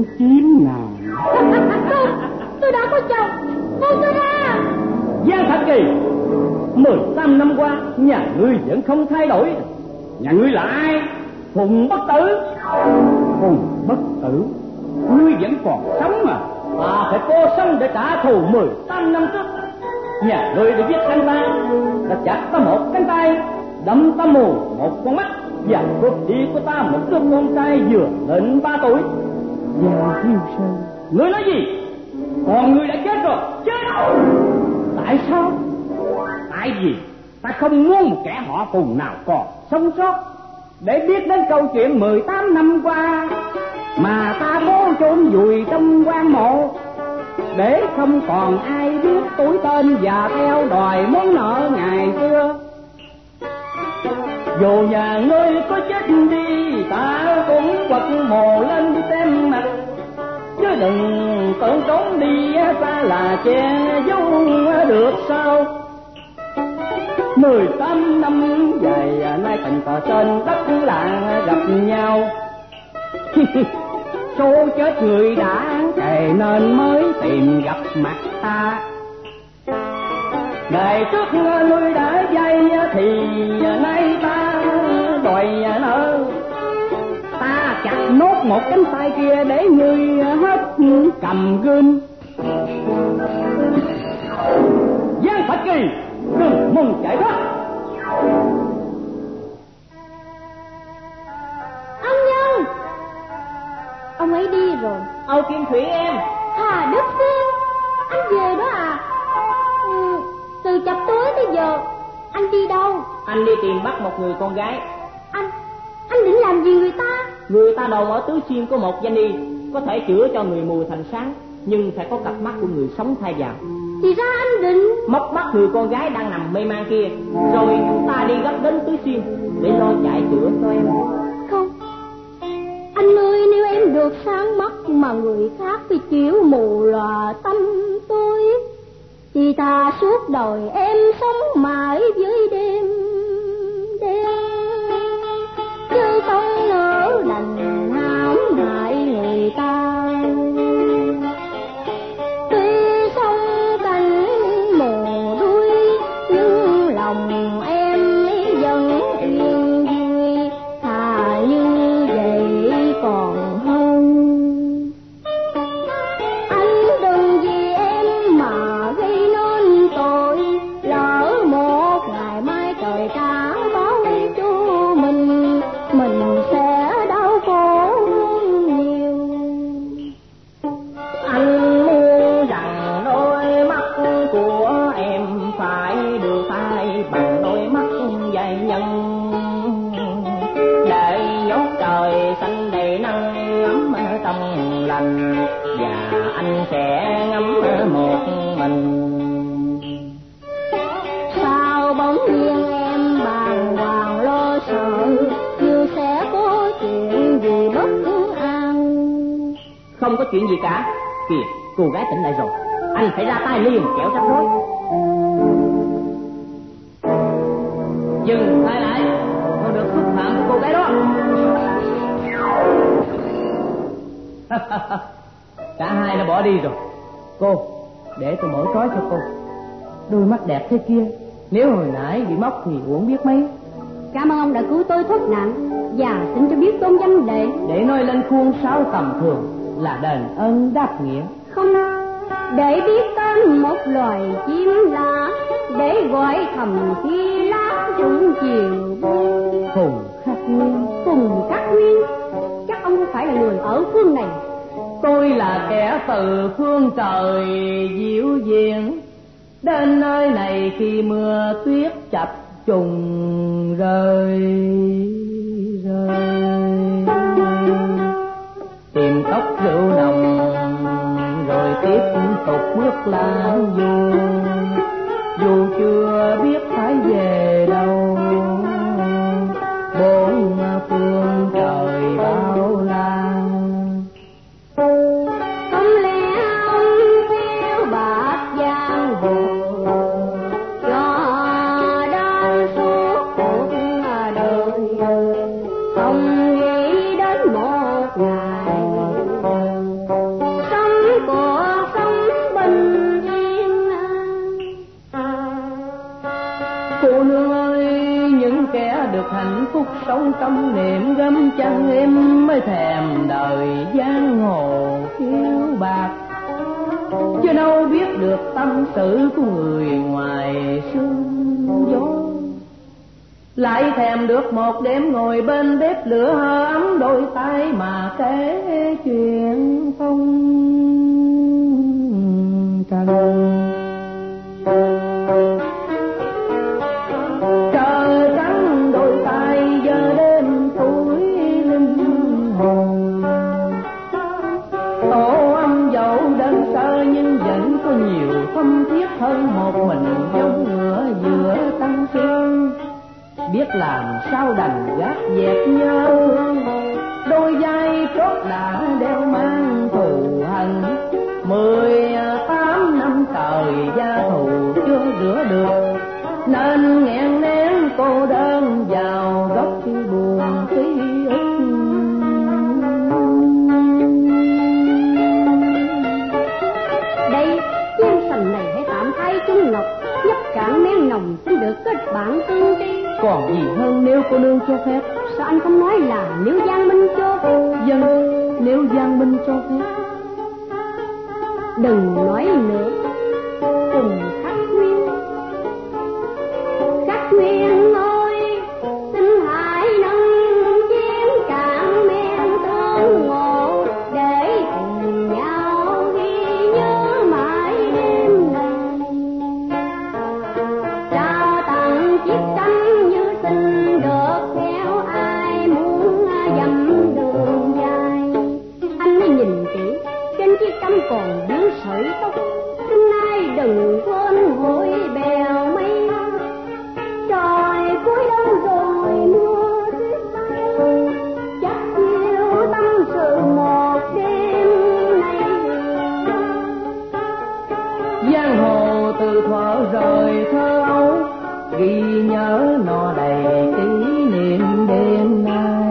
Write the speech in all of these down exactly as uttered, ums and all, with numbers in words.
chín nàng. tôi, tôi đã có chồng, buông tôi ra. Giang Thạch Kỳ, mười tám năm qua nhà ngươi vẫn không thay đổi. Nhà ngươi là ai? Phùng Bất Tử. Phùng Bất Tử, ngươi vẫn còn sống mà. Ta phải cố sống để trả thù mười tám năm trước. Nhà ngươi đã giết anh ta, đã chặt ta một cánh tay, đâm ta mù một con mắt, và cướp đi của ta một đứa con trai vừa lên ba tuổi. Giang Thiếu Sơn, ngươi nói gì? Còn ngươi đã chết rồi. Chết? Tại sao? Tại vì ta không muốn một kẻ họ Phùng nào còn sống sót để biết đến câu chuyện mười tám năm qua mà ta cố chôn vùi trong quan mộ, để không còn ai biết tuổi tên và theo đòi món nợ ngày xưa. Dù nhà ngươi có chết đi, ta cũng quật mồ lên xem mặt, chứ đừng tưởng trốn đi ta là che giấu được sao. Mười tám năm dài nay tình cờ trên đất làng gặp nhau. Số chết người đã kề nên mới tìm gặp mặt ta. Ngày trước ngươi đã dây thì nay ta đòi nợ. Ta chặt nốt một cánh tay kia để ngươi hết cầm gươm. Giang Thạch Kỳ, đừng mong chạy thoát. Ông Nhân, ông ấy đi rồi. Âu Kim Thủy em. Hà Đức Phiên, anh về đó à? Ừ, từ chập tối tới giờ anh đi đâu? Anh đi tìm bắt một người con gái. Anh, anh định làm gì người ta? Người ta đồn ở Tứ Xuyên có một danh y có thể chữa cho người mù thành sáng, nhưng phải có cặp mắt của người sống thay vào. Thì ra anh định móc bắt người con gái đang nằm mê man kia, rồi chúng ta đi gấp đến Tứ Xuyên để lo chạy chữa cho em. Không, anh ơi, nếu em được sáng mắt mà người khác thì chịu mù lòa tâm tôi, thì thà suốt đời em sống mãi với đêm đêm, chứ không nỡ đành hãm hại người ta. Không có chuyện gì cả. Kìa, cô gái tỉnh lại rồi. Anh phải ra tay liền, kẻo rắc rối. Dừng tay lại, không được xúc phạm cô gái đó. Cả hai đã bỏ đi rồi. Cô, để tôi mở trói cho cô. Đôi mắt đẹp thế kia, nếu hồi nãy bị móc thì uổng biết mấy. Cảm ơn ông đã cứu tôi thoát nạn, và xin cho biết tôn danh đệ. Để nói lên khuôn sáo tầm thường là đền ơn đáp nghĩa. Không, để biết tên một loài chim lá, để gọi thầm khi lá trong chiều buông. Phùng Khắc Nguyên. Phùng Khắc Nguyên, chắc ông không phải là người ở phương này. Tôi là kẻ từ phương trời diệu diện, đến nơi này khi mưa tuyết chập trùng rơi rơi. Tìm tóc rượu nồng rồi tiếp tục bước lang du, dù chưa biết phải về đâu, bốn phương trời bao la. Không lẽ ông phiêu bạc giang hồ, cho đến suốt cuộc đời, không tâm niệm gấm chăng em mới thèm đời giang hồ khiêu bạc, chứ đâu biết được tâm sự của người ngoài sương gió. Lại thèm được một đêm ngồi bên bếp lửa hơ ấm đôi tay mà kể chuyện phong trần. Trời trắng đôi tay giờ đêm tuổi linh hồn, tổ âm dẫu đơn sơ nhưng vẫn có nhiều thâm thiết hơn một mình dông ngựa giữa tăng xuân. Biết làm sao đành gác dẹp nhớ thương, đôi vai chót đã đeo mang thù hằn. Mười tám năm trời gia thù chưa rửa được, nên nghẹn nén cô đơn vào góc khi buồn ký ức. Đây chiên sành này hãy tạm thay chung ngọc, nhấp cạn men nồng xin được kết bạn tương tri. Còn gì hơn nếu cô nương cho phép? Sao anh không nói là nếu Giang Minh cho phép? Dân, nếu Giang Minh cho phép. Đừng nói nữa, cùng Khắc Nguyên. Khắc Nguyên ơi, xin hãy nâng chén cạn men tương ngộ, để cùng nhau ghi nhớ mãi đêm này. Trao tặng chiếc cánh như xin được theo ai muốn dặm đường dài. Anh hãy nhìn kỹ, trên chiếc cánh còn điếu sợi tóc. Hôm nay đừng quên hội bèo mây, trời cuối đông rồi mưa tuyết bay. Chắc chiều tâm sự một đêm này. Giang hồ từ thuở rời thơ ấu, ghi nhớ nó đầy kỷ niệm đêm nay.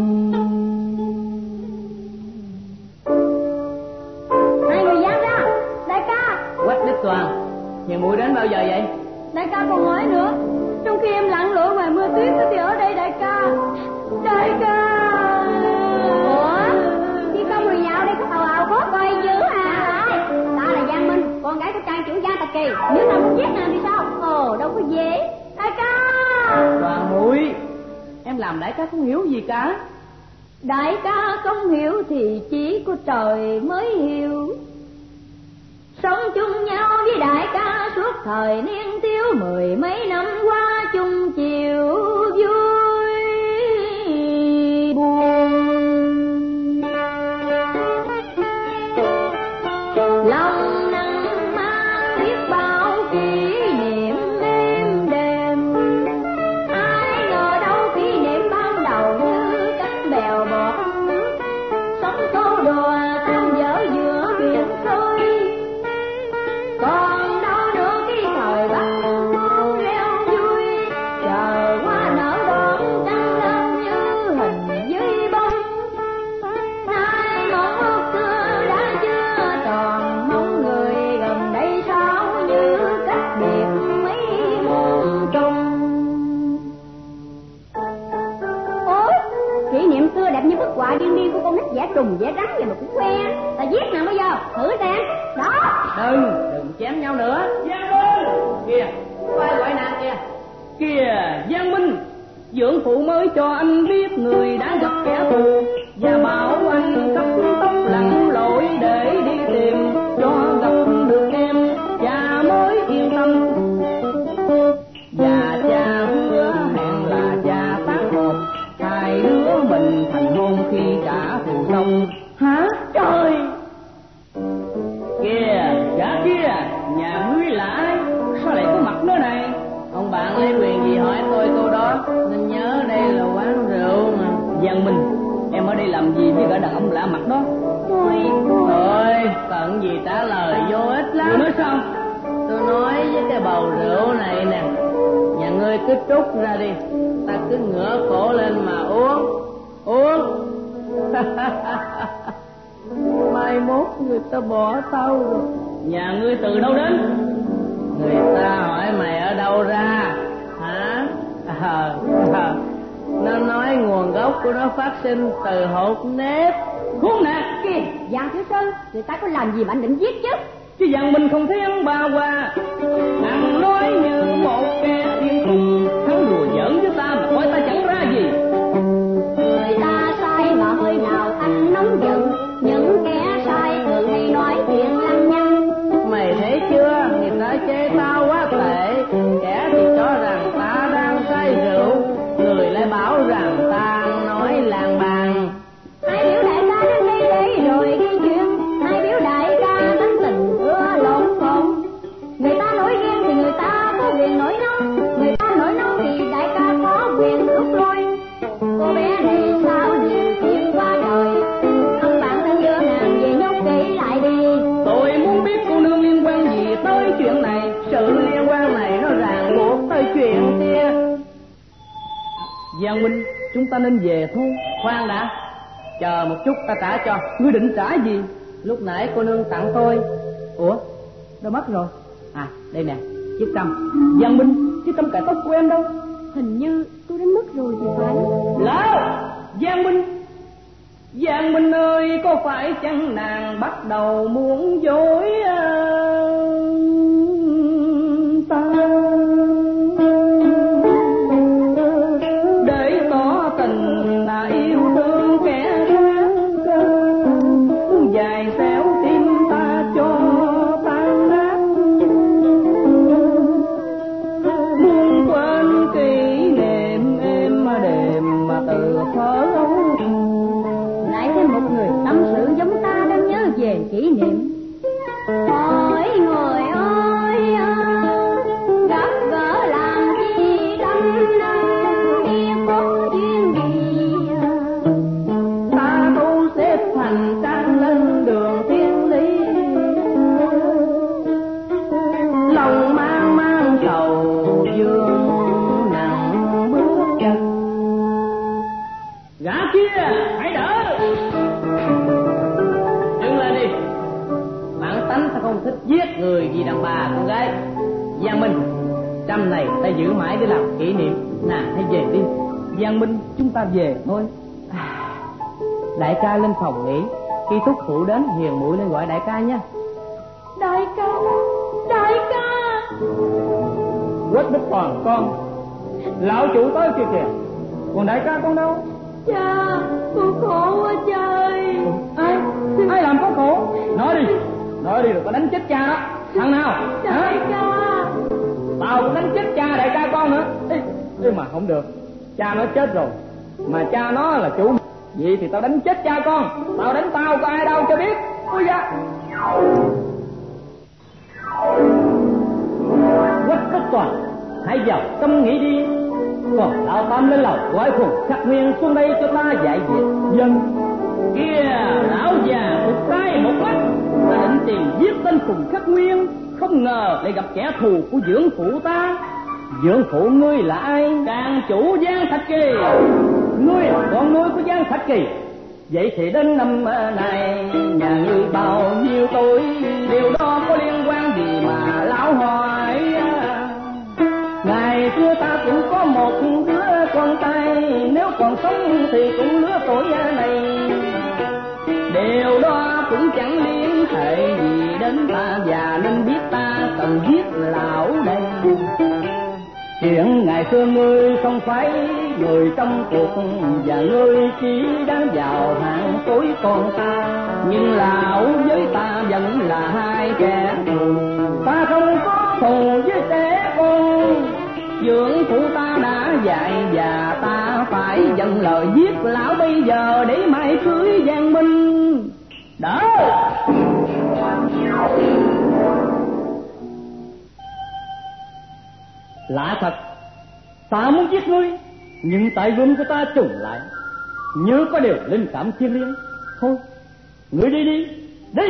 Hai người dán ra, đại ca. Quách Đích Toàn, nhà muội đến bao giờ vậy? Đại ca còn hỏi nữa, trong khi em lặn lội ngoài mưa tuyết thì ở đây đại ca. Đại ca. Ủa, khi không người dạo đây có tàu ào có quay dữ hả? Ta là Giang Minh, con gái của trang chủ Giang Tạc Kỳ. Nếu nào muốn giết nàng thì sao? Ồ, đâu có dễ. Đại ca. Toàn muội, em làm đại ca không hiểu gì cả. Đại ca không hiểu thì chỉ có trời mới hiểu. Sống chung nhau với đại ca suốt thời niên thiếu, mười mấy năm qua chung chiều vui buồn. Lòng nắng mang biết bao kỷ niệm êm đềm. Ai ngờ đâu kỷ niệm ban đầu như cánh bèo bọt nước, sống câu đùa tan dở giữa biển khơi. Còn đâu nữa khi thời Bắc muôn reo vui, chờ hoa nở đón trăng lên như hình dưới bông. Nay mong ước xưa đã chưa tròn, mong người gần đây sao như cách biệt mấy muôn trùng. Ôi, kỷ niệm xưa đẹp như bức họa điên điên của con nít vẽ trùng vẽ rắn vậy mà cũng khoe. Ta giết nào bây giờ, thử xem. Đó. Đừng, đừng chém nhau nữa. Giang Minh Kìa, có ai gọi nàng kìa. kìa, Giang Minh, dưỡng phụ mới cho anh biết người đã gặp kẻ thù, và bảo anh cấp tốc lặn lội để đi tìm cho gặp được em, cha mới yên tâm. Và cha hứa hẹn là cha tác hợp, hai đứa mình thành hôn khi trả thù xong. Hả? Trời! Kìa, gã kia, nhà ngươi là ai? Sao lại có mặt nơi này? Ông bạn lấy quyền gì hỏi tôi câu đó, nên nhớ đây là quán rượu mà. Giang Minh, em ở đây làm gì với gã đàn ông lạ mặt đó? Tôi, Thôi, cần gì trả lời vô ích Ngươi lắm. nói sao? Tôi nói với cái bầu rượu này nè, nhà ngươi cứ trút ra đi, ta cứ ngửa cổ lên mà uống, uống. Mai mốt người ta bỏ tao rồi. Nhà ngươi từ đâu đến? Người ta hỏi mày ở đâu ra hả? À, à, Nó nói nguồn gốc của nó phát sinh từ hột nếp. Khốn nạn Kìa, Giang Thiếu Sơn, người ta có làm gì mà anh định giết chứ? chứ rằng mình không thiên ba qua. Nàng nói như một kẻ điên khùng, hắn đùa giỡn với ta mà coi ta chẳng ra gì. Người ta sai mà hơi nào anh nóng giận, những kẻ sai thường hay nói chuyện lăng nhăng. Mày thấy chưa, người ta chê tao quá tệ, kẻ thì cho rằng ta đang say rượu, người lại bảo rằng ta nói làng bàn. Hai biểu đại ca đến đây để rồi gây chuyện, hai biểu đại ca tính tình ưa lộn xộn. Người ta nổi ghen thì người ta có quyền nổi nóng, người ta nổi nóng thì đại ca có quyền rút lui. Cô bé này sao nhiều chuyện quá trời, ông bạn thân đưa nàng về nhốt kỹ lại đi. Tôi muốn biết cô nương liên quan gì tới chuyện này. Sự liên quan này nó ràng buộc tới chuyện kia. Giang huynh, chúng ta nên về thôi. Khoan đã, Chờ một chút ta trả cho. Ngươi định trả gì? lúc nãy cô nương tặng tôi. Ủa, đâu mất rồi? À, đây nè, chiếc trăm. Giang Minh, chiếc trăm cài tóc của em đâu? Hình như tôi đánh mất rồi thì phải. Lão, Giang Minh, Giang Minh ơi, có phải chăng nàng bắt đầu muốn dối uh, ta? Để tỏ tình là yêu thương kẻ khác, dài xéo tim ta cho tan nát, muốn quên kỷ niệm em mà đềm mà từ thở ấu. Lại thêm một người tâm sự giống ta đang nhớ về kỷ niệm. Hỏi người ơi, gặp gỡ làm chi đâm năm, biết có duyên gì. Ta tu xếp thành trang lên đường thiên lý, lòng mang mang sầu dương nặng bước chân. Gã kia, hãy đỡ! Đứng lên đi. Bản tánh ta không thích giết người vì đàn bà con gái. Giang Minh, trăm này ta giữ mãi để làm kỷ niệm. Nàng hãy về đi. Giang Minh, chúng ta về thôi. Đại ca lên phòng nghỉ, khi thúc phụ đến hiền muội lên gọi đại ca nha. Đại ca, đại ca. Quách Đức Toàn con, lão chủ tới kìa kìa. Còn đại ca con đâu? Cha, con khổ quá cha ơi. Ai? Ai làm có khổ? Nói đi, nói đi rồi có đánh chết cha đó. Thằng nào? Đại ca. Tao cũng đánh chết cha đại ca con nữa. Ê, ê mà không được, cha nó chết rồi, mà cha nó là chủ. Vậy thì tao đánh chết cha con. Tao đánh tao có ai đâu cho biết. Ôi da. Quách Đức Toàn, hãy vào tâm nghĩ đi. Còn lão Tam lên lầu gọi Phùng Khắc Nguyên xuống đây cho ta dạy việc. Dân kia lão già một tay một mắt, ta định tìm giết tên Phùng Khắc Nguyên, không ngờ lại gặp kẻ thù của dưỡng phụ ta. Dưỡng phụ ngươi là ai? Càng chủ Giang Thạch Kỳ. Ngươi là con nuôi của Giang Thạch Kỳ. Vậy thì đến năm này nhà ngươi bao nhiêu tuổi? Điều đó có liên quan gì mà lão hỏi? Ngày xưa ta cũng có một đứa con trai, nếu còn sống thì cũng lứa tuổi này. Điều đó cũng chẳng liên hệ gì đến ta, già nên biết ta cần giết lão đây. Chuyện ngày xưa ngươi không phải người trong cuộc, và ngươi chỉ đang vào hạng tối con ta. Nhưng lão với ta vẫn là hai kẻ thù, ta không có thù với trẻ con. Dưỡng phụ ta đã dạy và ta phải dâng lời giết lão bây giờ để mai cưới Giang Minh. Đỡ! Lạ thật, ta muốn giết ngươi, nhưng tại gươm của ta trùng lại, như có điều linh cảm thiêng liêng. Thôi, ngươi đi đi, đi!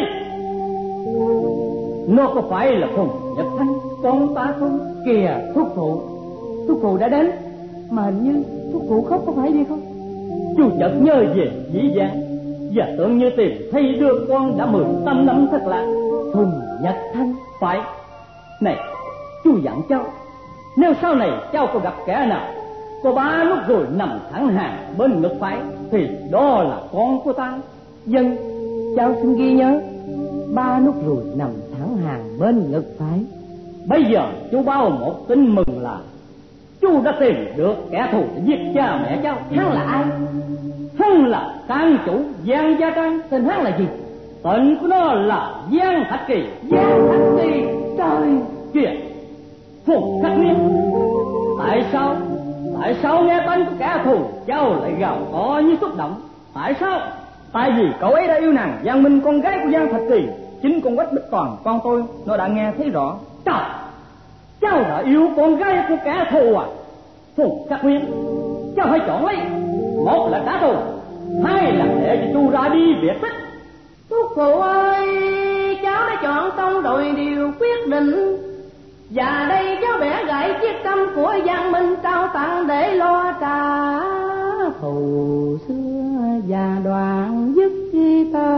Nó có phải là Phùng Nhật Thanh con ta không? Kìa thúc phụ, thúc phụ đã đến. Mà hình như thúc phụ khóc có phải gì không? Chú chợt nhớ về dĩ vãng, và tưởng như tìm thấy đứa con đã mười tám năm thật lạ. Phùng Nhật Thanh phải. Này, chú dặn cháu, nếu sau này cháu có gặp kẻ nào có ba nốt ruồi nằm thẳng hàng bên ngực phải thì đó là con của ta. Dân, cháu xin ghi nhớ. Ba nốt ruồi nằm thẳng hàng bên ngực phải. Bây giờ chú báo một tin mừng là chú đã tìm được kẻ thù giết cha mẹ cháu. Hắn là ai? Hắn là trang chủ Giang Gia Trang. Tên hắn là gì? Tên của nó là Giang Thạch Kỳ. Giang Thạch Kỳ. Trời kìa, Phùng Khắc Nghiên, tại sao tại sao nghe tên của kẻ thù cháu lại gào to như xúc động? Tại sao? Tại vì cậu ấy đã yêu nàng Giang Minh, con gái của Giang Thạch Kỳ. Chính con Quách Bích Toàn con tôi nó đã nghe thấy rõ. Trời, cháu đã yêu con gái của kẻ thù à? Phùng Khắc Nghiên, cháu hãy chọn lấy, một là trả thù, hai là để cho chú ra đi biệt tích. Thúc phụ ơi, cháu đã chọn xong rồi điều quyết định. Và đây cháu vẽ gãy chiếc câm của Giang Minh trao tặng để lo trả thù xưa và đoạn dứt chi tơ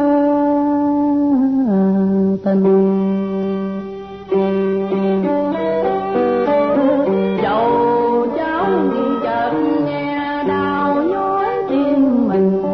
tình. Dẫu cháu chợt nghe đau nhói tim mình,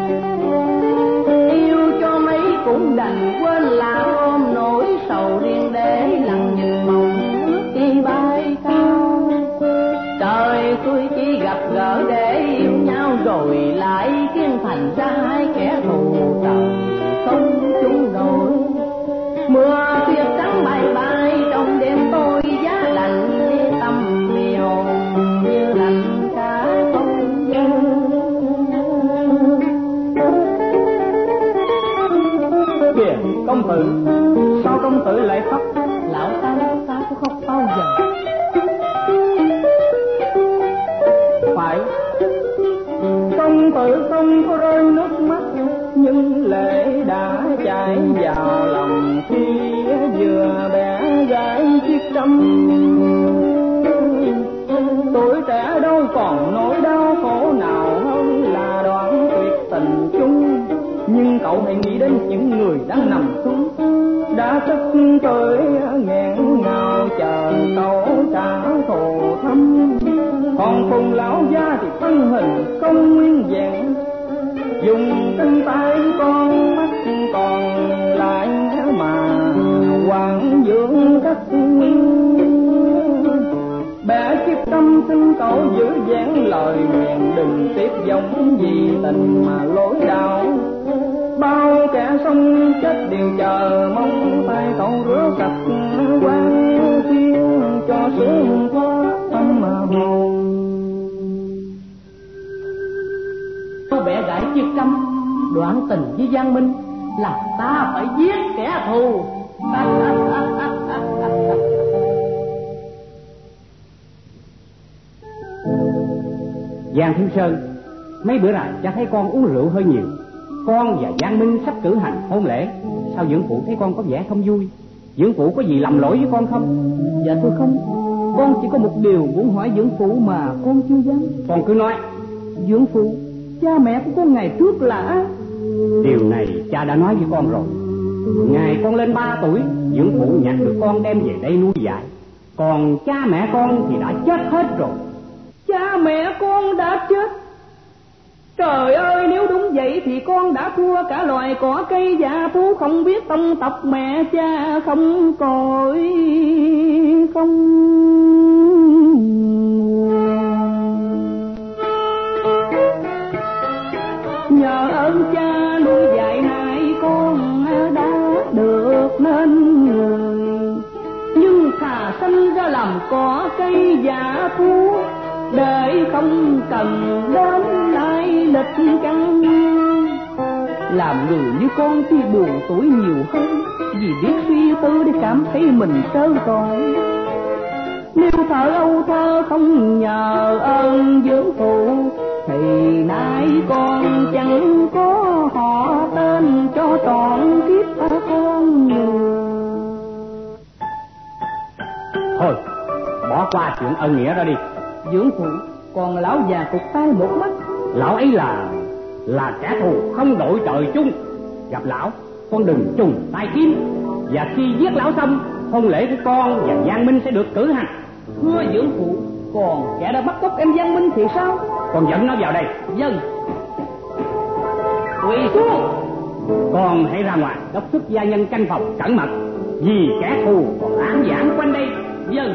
yêu cho mấy cũng đành quên lãng ôm nỗi sầu riêng để lặng nhìn mộng ước đi bay cao. Trời, tôi chỉ gặp gỡ để yêu nhau rồi lại kiến thành ra hai kẻ thù. Trời không chung nổi, mưa tuyết trắng bay bay trong đêm tôi giá lạnh đi tâm liều như lạnh cả không gian. Kìa công tử, sao công tử lại khóc? Lão ta ta có khóc bao giờ? Phải, công tử không có rơi nước mắt, nhưng lệ đã chảy vào lòng khi vừa bẻ gãy chiếc trâm. Tuổi trẻ đâu còn nỗi đau khổ nào hơn là đoạn tuyệt tình chung. Nhưng cậu hãy nghĩ đến những người đang nằm xuống, đã thức tới nghẹn ngào chờ cậu trả thù thăm. Còn Phùng lão gia thì thân hình không nguyên vẹn, dùng tinh tay con mắt còn lại mà hoàng dưỡng đất. Bẻ chiếc tâm xin cậu giữ dáng lời nguyện, đừng tiếp giống vì tình mà lối đạo. Bao kẻ sống chết đều chờ mong tay cậu rửa sạch quan thiên cho sướng thoát tâm hồn. Tôi bẻ gãy chiếc câm, đoạn tình với Giang Minh là ta phải giết kẻ thù. Giang Thiếu Sơn, mấy bữa này cha thấy con uống rượu hơi nhiều. Con và Giang Minh sắp cử hành hôn lễ, sao dưỡng phụ thấy con có vẻ không vui? Dưỡng phụ có gì lầm lỗi với con không? Dạ tôi không, con chỉ có một điều muốn hỏi dưỡng phụ mà con chưa dám. Con cứ nói. Dưỡng phụ, cha mẹ của con ngày trước là... Điều này cha đã nói với con rồi. Ngày con lên ba tuổi, dưỡng phụ nhặt được con đem về đây nuôi dạy. Còn cha mẹ con thì đã chết hết rồi. Cha mẹ con đã chết? Trời ơi, nếu đúng vậy thì con đã thua cả loài cỏ cây và thú, không biết tông tộc mẹ cha không cội không. Nhờ ơn cha nuôi dạy hai con đã được nên người, nhưng thà sinh ra làm cỏ cây và thú để không cần đến lại lịch căn. Làm người như con thì buồn tuổi nhiều hơn, vì biết suy tư để cảm thấy mình trơ trọi. Nếu thở âu thơ không nhờ ơn dưỡng phụ, thì nay con chẳng có họ tên cho trọn kiếp con người. Thôi, bỏ qua chuyện ân nghĩa đó đi. Dưỡng phụ, còn lão già cục tay một mắt. Lão ấy là là kẻ thù không đội trời chung. Gặp lão, con đừng trùng tay kiếm. Và khi giết lão xong, hôn lễ của con và Giang Minh sẽ được cử hành. Thưa dưỡng phụ, Còn kẻ đã bắt cóc em Văn Minh thì sao? Con dẫn nó vào đây. Dân. Quỳ xuống. Con hãy ra ngoài đốc thúc gia nhân canh phòng cẩn mật, vì kẻ thù còn ám giảng quanh đây. Dân.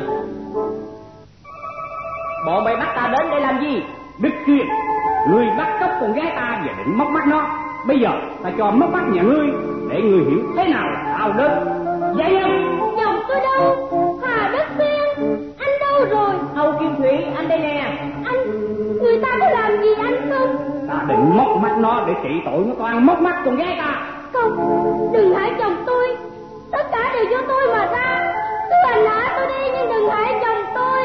Bọn mày bắt ta đến đây làm gì? Đức Kiên, ngươi bắt cóc con gái ta và định móc mắt nó. Bây giờ ta cho móc mắt nhà ngươi để ngươi hiểu thế nào là đau đớn. Gia nhân. Chồng tôi đâu? Hà Đức Kiên, anh đâu rồi? Âu Kim Thủy, anh đây nè. Anh, người ta có làm gì anh không? Ta định móc mắt nó để trị tội nó toàn móc mắt con gái ta. Không, đừng hại chồng tôi. Tất cả đều do tôi mà ra. Cứ hành hạ tôi đi nhưng đừng hại chồng tôi.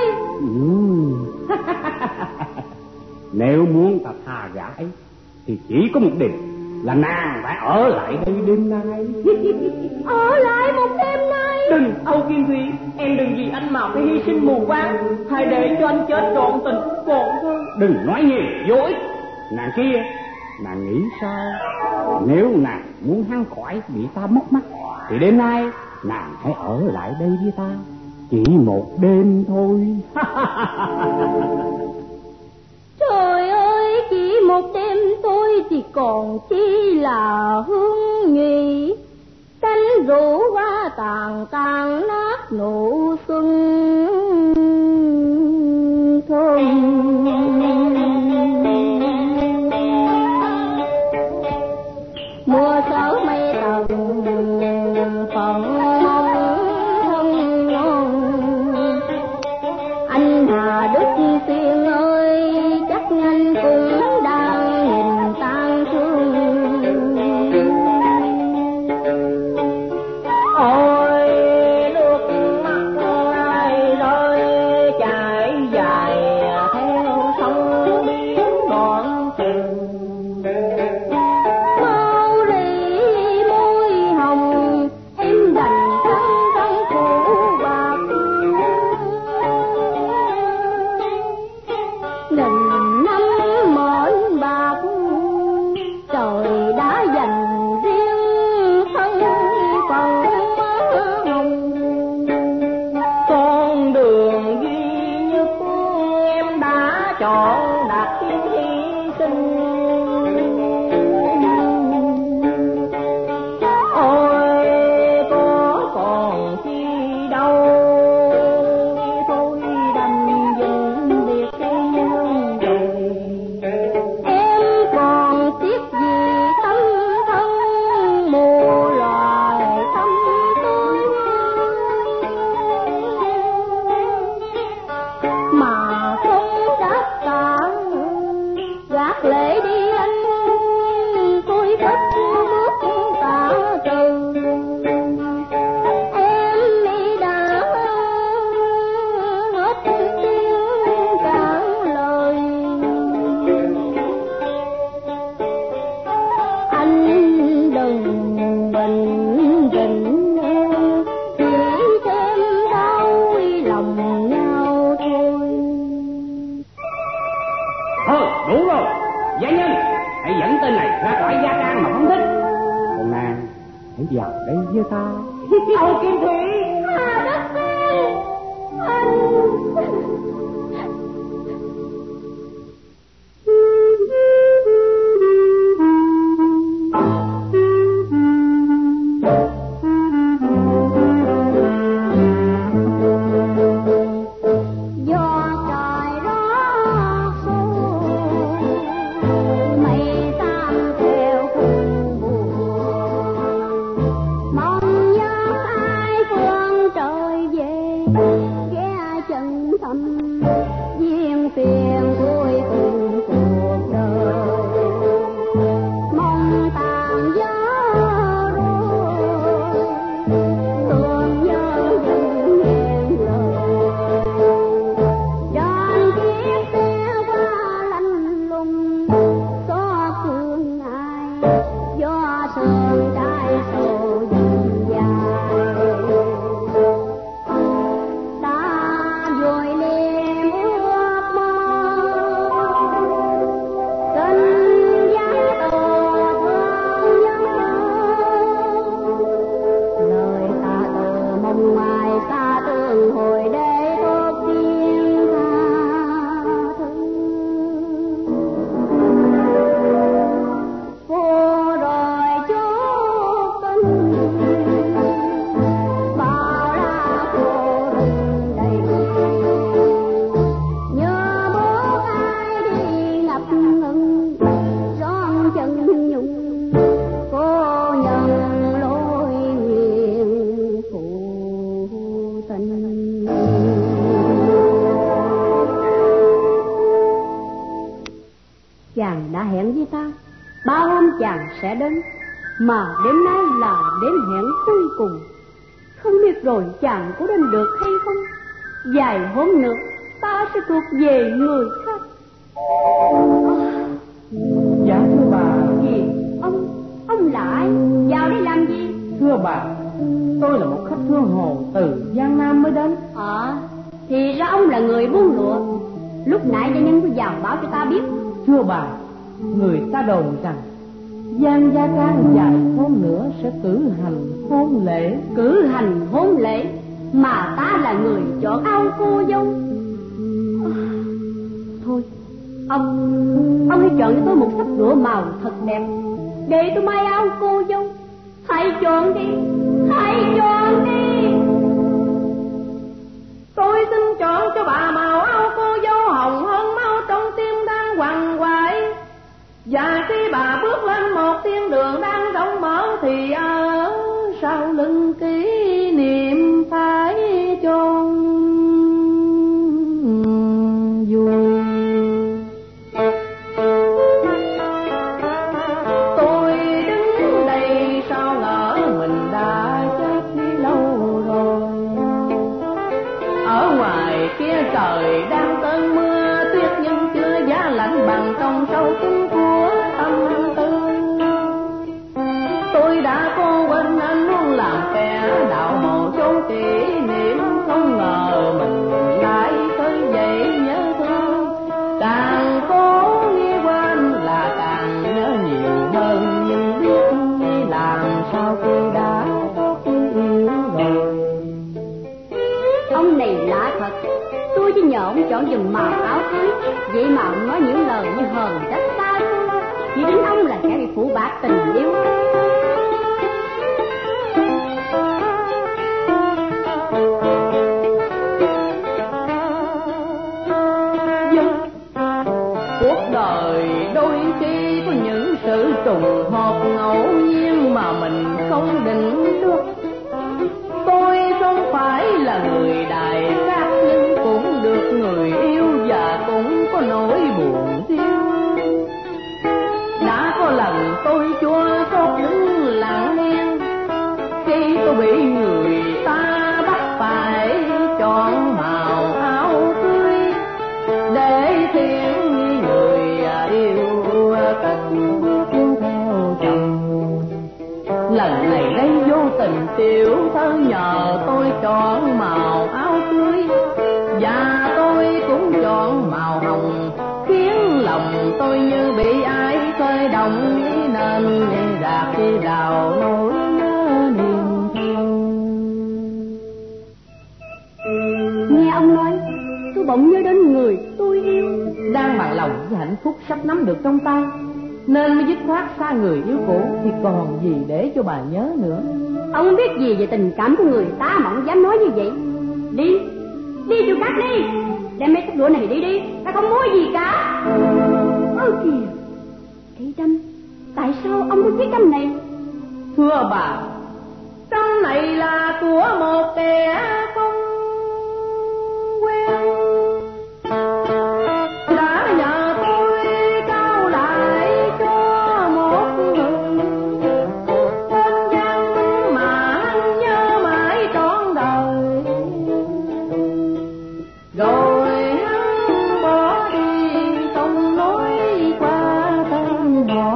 Nếu muốn ta tha gã ấy thì chỉ có một điều là nàng phải ở lại đây đêm nay. Ở lại một đêm nay? Đừng, Âu Kim Thủy, em đừng vì anh mà phải hy sinh mù quáng. Hãy để cho anh chết trọn tình còn thôi. Đừng nói nhiều vô ích. Nàng kia, nàng nghĩ sao? Nếu nàng muốn hắn khỏi bị ta móc mắt thì đêm nay nàng hãy ở lại đây với ta, chỉ một đêm thôi. Trời ơi, chỉ một đêm thôi thì còn chi là hương nhụy. Cánh rượu hoa tàn tàn nát nụ xuân thôi. Mùa sở mây tầng phận thân ngon. Anh Hà Đức Kiên ơi, chắc anh cũng đang nhìn tan thương. Ôi nước mắt ai rơi chảy dài theo sông biến đoạn chừng. Mau rỉ môi hồng em đành thân thân phủ bạc. Nghìn năm mệnh bạc trời đã dành riêng thân phận hồng. Con đường duy nhất em đã chọn đặt hy sinh. Ôi có còn chi đâu, thôi đành dừng biệt nhân rồi. Em còn tiếc gì tâm thân mù loài tâm tôi, mà không đáp cả gác lệ đi anh. Tôi cất bước tạ từ em đi đã hết tiếng cạn lời. Anh đừng bình tĩnh, chỉ thêm đau lòng nhau thôi. Thôi đủ rồi, gia nhân, hãy dẫn tên này ra khỏi gia trang mà không thích. Còn nàng hãy vào đây với ta. Âu Kim Thủy. Hà Đức Kiên, anh. Do trời đó xô, mây tan theo khung buồn. Mong nhớ ai phương trời về, ghé chân thăm viên phiền cuối cùng cuộc đời. Mong tàn gió rồi, thương nhớ dừng hẹn lời. Đàn chiếc xe qua lạnh lùng, có thương ai, gió sương trái sầu dần dài. Ta vội niềm ước mơ, kinh vắng tờ thương nhớ. Lời ta từ mong mai xa tương hồi để tốt thiên tha. chàng sẽ đến, mà đêm nay là đêm hẹn cuối cùng. Không biết rồi chàng có đến được hay không. Vài hôm nữa ta sẽ thuộc về người khác. Dạ thưa bà. Gì? Ông, ông là ai? Vào đây làm gì? Thưa bà, tôi là một khách thương hồ từ Giang Nam mới đến. À, thì ra ông là người buôn lụa. Lúc nãy gia nhân có vào báo cho ta biết. Thưa bà, người ta đồn rằng Giang Gia Trang vài hôm nữa sẽ cử hành hôn lễ. Cử hành hôn lễ mà ta là người chọn ao cô dâu. À, thôi, ông ông hãy chọn cho tôi một sắc lụa màu thật đẹp để tôi may áo cô dâu. Hãy chọn đi, hãy chọn đi. Tôi xin chọn cho bà màu áo cô dâu hồng hơn máu trong tim đang quằn quại. Và khi bà bước lên một thiên đường đang rộng mở thì ở sau lưng kỷ niệm phải chôn vùi. Tôi đứng đây sao ngỡ mình đã chết đi lâu rồi. Ở ngoài kia trời đang cơn mưa tuyết nhưng chưa giá lạnh bằng trong sâu cung của tâm tư. Tôi đã cố quên anh muốn làm kẻ đạo mộ chốn kỷ niệm. Không ngờ mình lại khơi dậy nhớ thương. Càng cố nghĩ quên là càng nhớ nhiều hơn. Nhưng biết làm sao khi đã yêu rồi. Ông này lạ thật. Tôi chỉ nhờ ông chọn giùm màu áo cưới, vậy mà ông nói những lời như hờn trách ta. Chỉ đến ông là kẻ bị phủ bạc tình yêu. Dân cuộc đời đôi khi có những sự trùng hợp ngẫu nhiên mà mình không định được. Tôi không phải là người đài cát nhưng cũng được người yêu và cũng có nỗi buồn riêng. Đã có lần tôi chua xót đứng lặng yên khi tôi bị người ta bắt phải chọn màu áo cưới để khiến người yêu tình bước theo chồng. Lần này đây vô tình tiểu thơ nhờ tôi chọn màu áo cưới và tôi cũng chọn màu hồng, khiến lòng tôi như bị ai khơi động nên rạc khi đào nỗi nhớ niềm thương. Nghe ông nói, tôi bỗng nhớ đến người tôi yêu. Đang bằng lòng với hạnh phúc sắp nắm được trong tay nên mới dứt khoát xa người yêu cũ thì còn gì để cho bà nhớ nữa. Ông biết gì về tình cảm của người ta mà ông dám nói như vậy? Đi, đi Triệu Cát đi. Đem mấy tấm lụa này đi đi, ta không mua gì cả. Ơ kìa, cây trăm, tại sao ông có chiếc trăm này? Thưa bà, trăm này là của một kẻ không quen. Đã nhờ tôi trao lại cho một người tên Giang Minh mà anh nhớ mãi trọn đời. Rồi hắn bỏ đi không nói qua tên họ.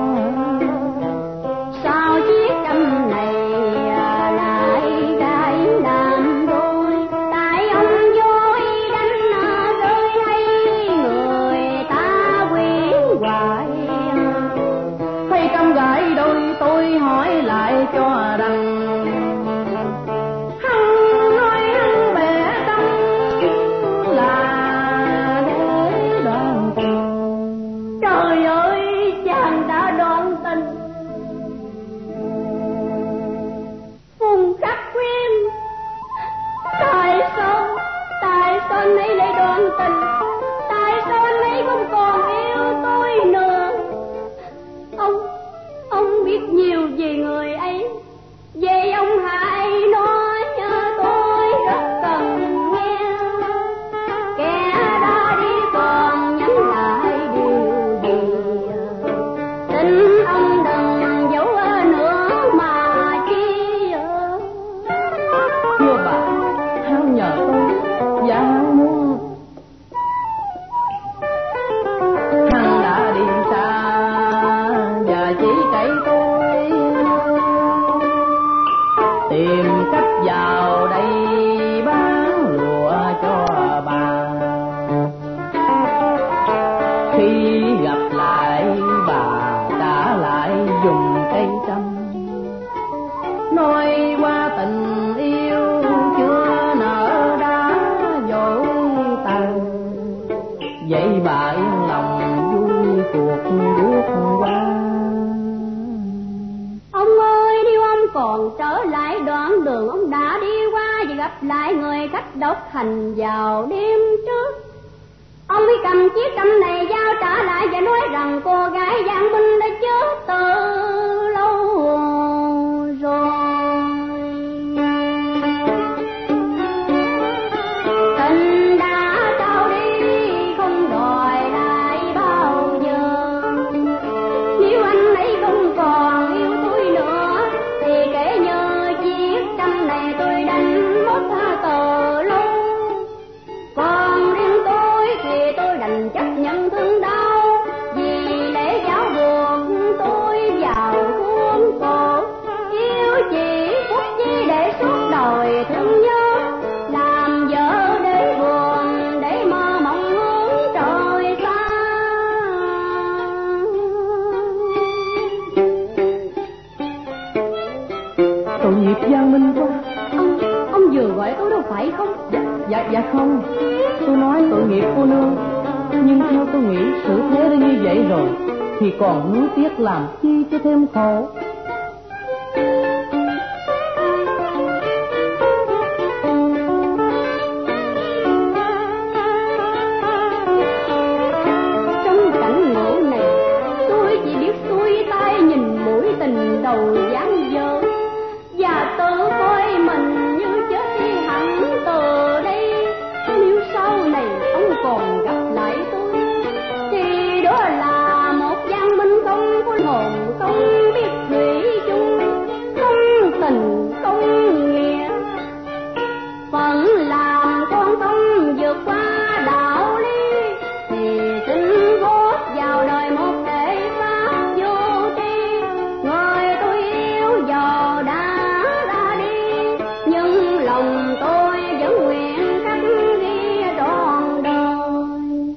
Sao chiếc trăm này lại trái làm đôi? Tại ông vui đánh rơi hay người ta quyến hoài? Thấy trăm gái đôi tôi hỏi lại cho rằng hắn nói hắn bẻ trăm là để đoan tình. Trời ơi, chàng đã đoan tình. Phùng Khắc Quyên, tại sao, tại sao anh ấy lại đoan tình? Tại sao anh ấy không còn yêu tôi nữa? Ông, ông biết nhiều về người ấy, về ông hãy nói cho tôi rất cần nghe. Kẻ đã đi còn nhắn lại điều gì? Xin ông đừng còn trở lại đoạn đường ông đã đi qua, và gặp lại người khách độc hành vào đêm trước. Ông mới cầm chiếc cầm này giao trả lại và nói rằng cô gái Giang Minh đã chết từ lâu rồi. Tình đã trao đi không đòi lại bao giờ. Nếu anh ấy không còn yêu tôi nữa thì kể như chiếc trăm này tôi đánh mất từ lâu. Còn riêng tôi thì tôi đành chấp nhận thương đau, vì lễ giáo buộc tôi vào khuôn cổ. Yêu chỉ phút chi để suốt đời thương nhớ, làm vợ để buồn để mơ mộng hướng trời xa. Tội nghiệp Giang Minh quá. Ông, ông vừa gọi tôi đâu phải không? Dạ, dạ, dạ không. Tôi nói tội nghiệp cô nương. Nhưng theo tôi nghĩ sự thế đã như vậy rồi thì còn nuối tiếc làm chi cho thêm khổ. Trong cảnh ngộ này tôi chỉ biết xuôi tay nhìn mũi tình đầu dáng dơ, và tự coi mình như chết đi hẳn từ đây. Nếu sau này ông còn gặp lại tôi thì đó là một Giang Minh không có hồn, không biết thủy chung, không tình không nghĩa. Phận làm con không vượt qua đạo lý thì xin góp vào đời một thể pháp vô tri. Người tôi yêu giờ đã ra đi, nhưng lòng tôi vẫn nguyện khắc ghi trọn đời.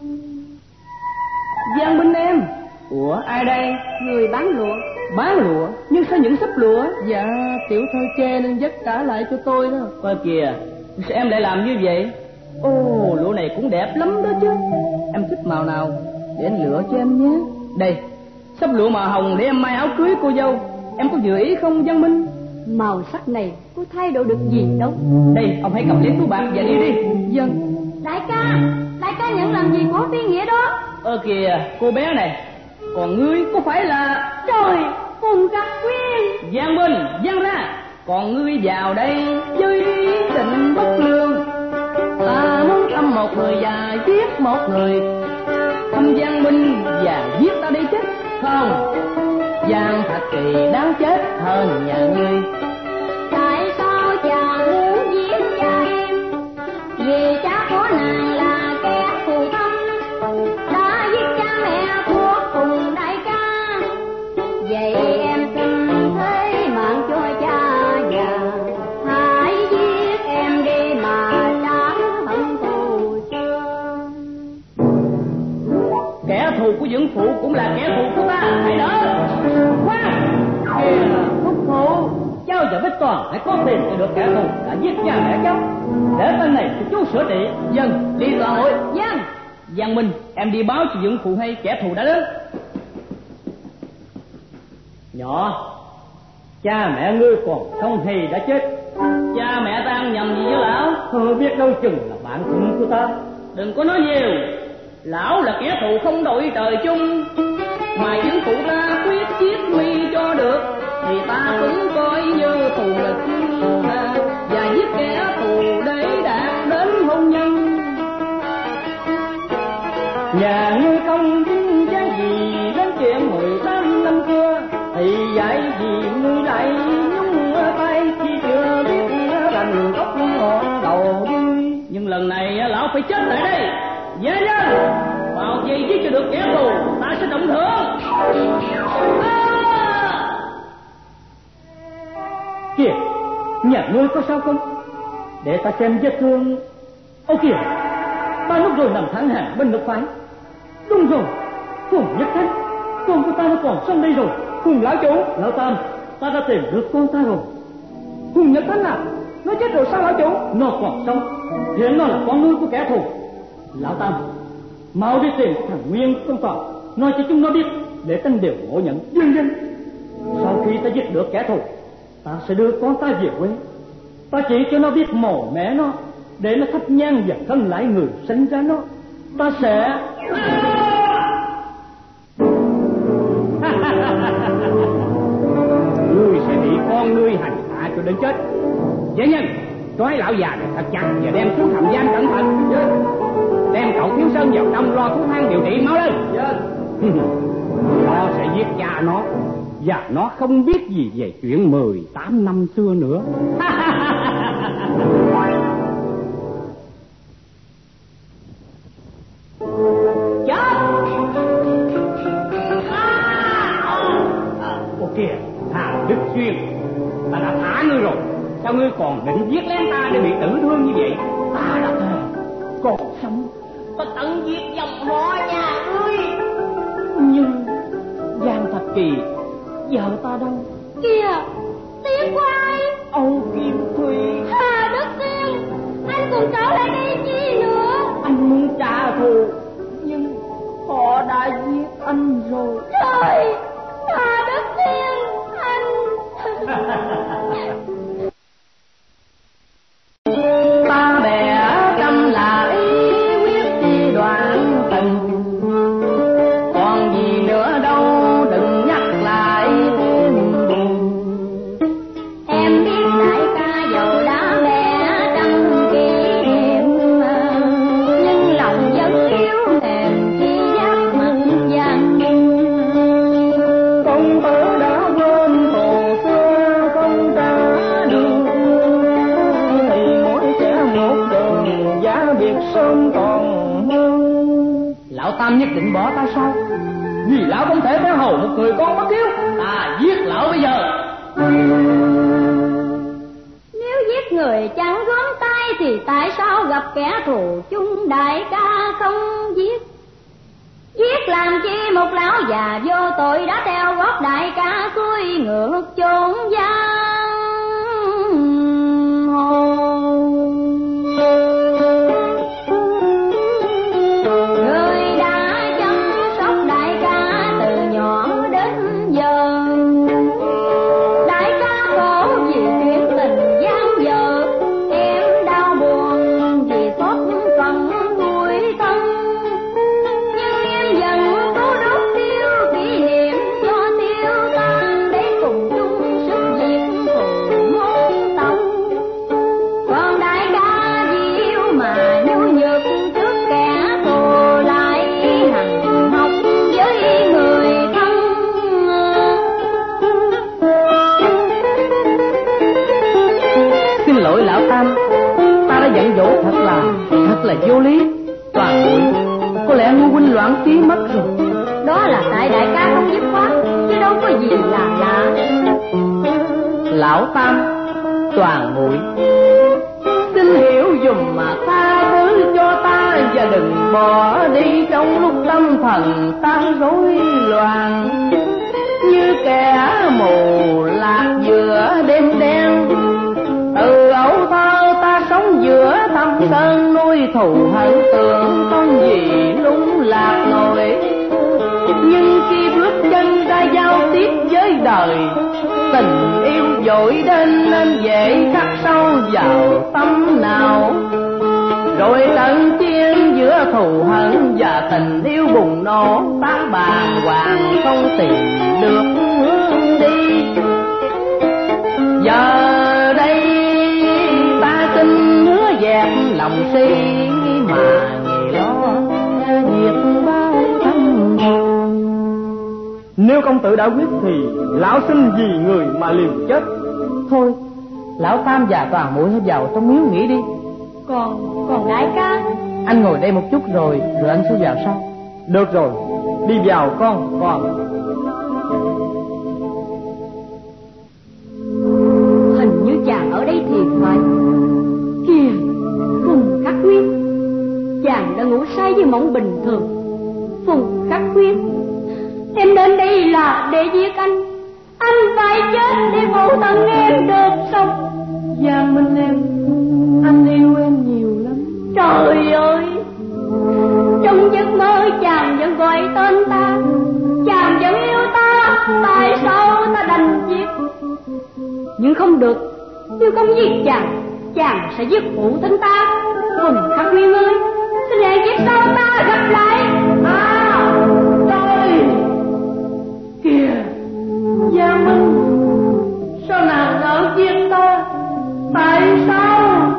Giang Minh em. Ủa ai đây? Người bán lụa. Bán lụa? Nhưng sao những sắp lụa? Dạ tiểu thơ chê nên dắt trả lại cho tôi đó. Coi kìa, sao em lại làm như vậy? Ồ, lụa này cũng đẹp lắm đó chứ. Em thích màu nào để anh lựa cho em nhé. Đây, sắp lụa màu hồng để em may áo cưới cô dâu. Em có vừa ý không Giang Minh? Màu sắc này có thay đổi được gì đâu. Đây, ông hãy cầm lấy túi bạc và đi đi. Dân. Đại ca, đại ca nhận làm gì có ý nghĩa đó. Ơ kìa, cô bé này, còn ngươi có phải là... Trời, Phùng Trạch Quyên. Giang Minh, Giang ra. Còn ngươi vào đây với ý định bất lương. Ta muốn thăm một người và giết một người. Thăm Giang Minh và giết ta đi chết. Không, Giang Thạch Kỳ đáng chết hơn nhà ngươi. Tại sao chàng muốn giết cha em? Vì cha của nàng là kẻ thù thâm, đã giết cha mẹ của Phùng đại ca. Vậy em xin thế mạng cho cha già, hãy giết em đi mà trả hận thù xưa. Kẻ thù của dưỡng phụ cũng là kẻ thù của ta. Hãy đỡ. Khoan. Kìa, thúc phụ. Cháu và Bích Toàn hãy có tiền để được kẻ thù đã giết cha mẹ cháu, để tên này của chú sửa trị. Dân, đi Toàn ơi. Dân. Giang Minh, em đi báo cho dưỡng phụ hay kẻ thù đã đến. Nhỏ, cha mẹ ngươi còn không hay đã chết. Cha mẹ ta ăn nhầm gì với lão? Ờ, biết đâu chừng là bạn thân của ta. Đừng có nói nhiều. Lão là kẻ thù không đội trời chung, mà dưỡng phụ ta quyết giết nguy cho được thì ta cũng coi như thù nghịch, và giết kẻ thù để đạt đến hôn nhân. Nhà ngươi không dính dáng gì đến chuyện mười tám năm xưa, thì vậy gì ngươi lại nhúng tay khi chưa biết rành gốc ngọn đầu đi. Nhưng lần này lão phải chết tại đây. Dễ nhân, vào gì giết cho được kẻ thù, ta sẽ trọng thưởng. À! Kìa, nhà ngươi có sao không? Để ta xem vết thương. Ô kìa, ba lúc rồi nằm thẳng hàng bên nước phải. Đúng rồi, Phùng Nhất Thánh, con của ta nó còn sống đây rồi. Phùng lão chủ, lão Tam, ta đã tìm được con ta rồi. Phùng Nhất Thánh à, nó chết rồi sao lão chủ? Nó còn sống, hiện nó là con nuôi của kẻ thù. Lão Tam, mau đi tìm thằng Nguyên con Toàn, nói cho chúng nó biết để tên đều ngộ nhận. Dân dân, sau khi ta giết được kẻ thù, Ta sẽ đưa con ta về quê, ta chỉ cho nó biết mồ mẹ nó, để nó thắp nhang và thân lại người sinh ra nó. Ta sẽ ngươi sẽ bị con ngươi hành hạ cho đến chết. Dễ nhân, trói lão già này thật chặt và đem xuống hầm giam cẩn thận. Đem cậu Thiếu Sơn vào trong lo thuốc thang điều trị, máu lên. Nó sẽ giết cha nó, và nó không biết gì về chuyện mười tám năm xưa nữa. Chết! Ô kìa, Hà Đức Xuyên, ta đã thả ngươi rồi, sao ngươi còn định giết lén ta để bị tử thương như vậy? Ta đã thề còn sống ta tận diệt dòng họ nhà ngươi. Nhưng Giang Thập Kỳ, vợ ta đâu? Kìa, tiếng của ai? Âu Kim Thủy. Hà Đức Xuyên, anh cùng cháu lại đây chi nữa? Anh muốn trả thù, nhưng họ đã giết anh rồi. Trời, Hà Đức Xuyên, anh... Ta bè trăm lại quyết chi đoạn tình, còn gì nữa đâu đừng nhắc lại thêm buồn. Em biết đại ca dầu đã bè trăm kỷ niệm, nhưng lòng vẫn yêu thèm khi giác mặt gian minh. Công tử đã quên thù xưa không trả được, thì mỗi kẻ một đường giá biệt sớm còn hơn. Lão Tam nhất định bỏ ta sao? Vì lão không thể theo hầu một người con bất hiếu. Ta giết lão bây giờ. Nếu giết người chẳng gớm tay thì tại sao gặp kẻ thù chung đại ca không giết? Giết làm chi một lão già vô tội đã theo gót đại ca xuôi ngược chốn giang hồ. Người đã chăm sóc đại ca từ nhỏ đến giờ, đại ca khổ vì chuyện tình gian dở, em đau buồn vì xót phần nuôi thân. Nhưng em dần cố đốt tiêu kỷ niệm cho tiêu tan, để cùng chung sức diệt thù môn tộc. Còn đại ca vì yêu mà nhu nhược trước kẻ thù, lại hằng học với người thân. Xin lỗi lão Tam, ta đã giận dỗ thật là thật là vô lý. Toàn bụi, có lẽ ngươi huynh loạn trí mất rồi. Đó là tại đại ca không dứt khoát, chứ đâu có gì là lạ. Lão Tam, Toàn muội, xin hiểu dùm mà tha thứ cho ta, và đừng bỏ đi trong lúc tâm thần ta rối loạn, như kẻ mù lạc giữa đêm đen. Từ ấu thơ ta sống giữa thâm sơn, nuôi thù hận tưởng con gì lung lạc nổi. Nhưng khi bước chân ra giao tiếp với đời, tình yêu dội đến nên dễ khắc sâu vào tâm nào. Rồi tận chiến giữa thù hận và tình yêu bùng nổ, ta bàng hoàng không tìm được hướng đi. Giờ đây ta xin hứa dẹp lòng si, mà nghề lo diệt bao tâm hồn. Nếu công tử đã quyết thì lão xin vì người mà liều chết. Thôi, lão Tam và Toàn muội hãy vào trong miếu nghỉ đi. Còn, còn đại ca? Anh ngồi đây một chút rồi, rồi anh sẽ vào sau. Được rồi, đi vào con, con. Hình như chàng ở đây thiệt phải. Kìa, Phùng Khắc Huyết, chàng đã ngủ say như mộng bình thường. Phùng Khắc Huyết, em đến đây là để giết anh. Anh phải chết để phụ thân em được sống. Giang Minh em, anh yêu em nhiều lắm. Trời ơi, trong giấc mơ chàng vẫn gọi tên ta, chàng vẫn yêu ta, tại sao ta đành giết? Nhưng không được, nếu không giết chàng, chàng sẽ giết phụ thân ta. Phùng Khắc Nguyên ơi, xin hẹn kiếp sau ta gặp lại. À, tôi kìa, Giang Minh, sao nàng nỡ giết ta? Tại sao?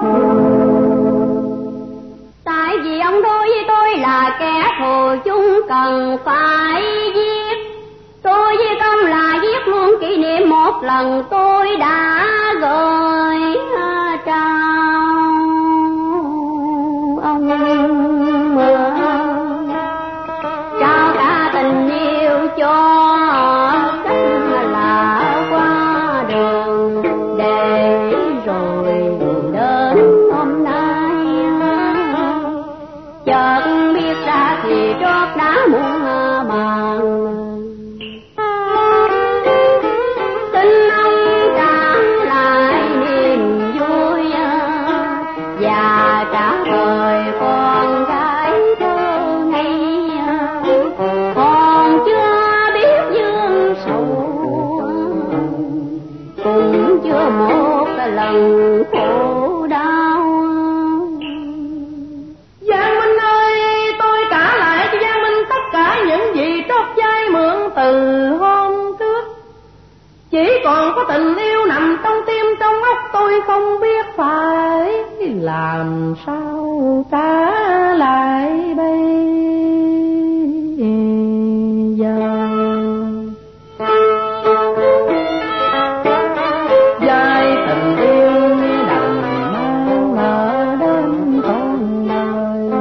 Tại vì ông đối với tôi là kẻ thù chung cần phải giết. Tôi với công là giết luôn kỷ niệm một lần tôi đã gửi trao ông, trao cả tình yêu cho cách là qua đường, để rồi đến hôm nay chợt biết ra thì trót đã muộn màng. Tin ông trả lại niềm vui và trả lời con gái thơ ngây, còn chưa biết dương sầu, cũng chưa một lần khổ đau. Giang Minh ơi, tôi trả lại cho Giang Minh tất cả những gì trót dai mượn từ hôm trước. Chỉ còn có tình yêu nằm trong tim trong óc, tôi không biết phải làm sao trả lại bây giờ. Giai tình yêu đành mang nợ đến con đời.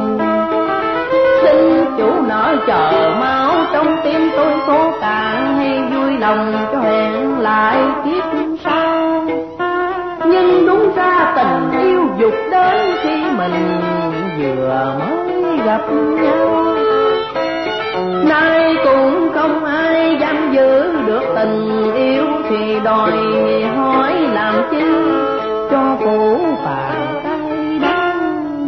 Xin chủ nợ chờ máu trong tim tôi khô cạn, hay vui lòng cho hẹn lại kiếp sau. Nhưng đúng ra tình yêu dục đến khi mình vừa mới gặp nhau. Nay cũng không ai dám giữ được tình yêu, thì đòi hỏi làm chi cho phủ phàng tay đắng.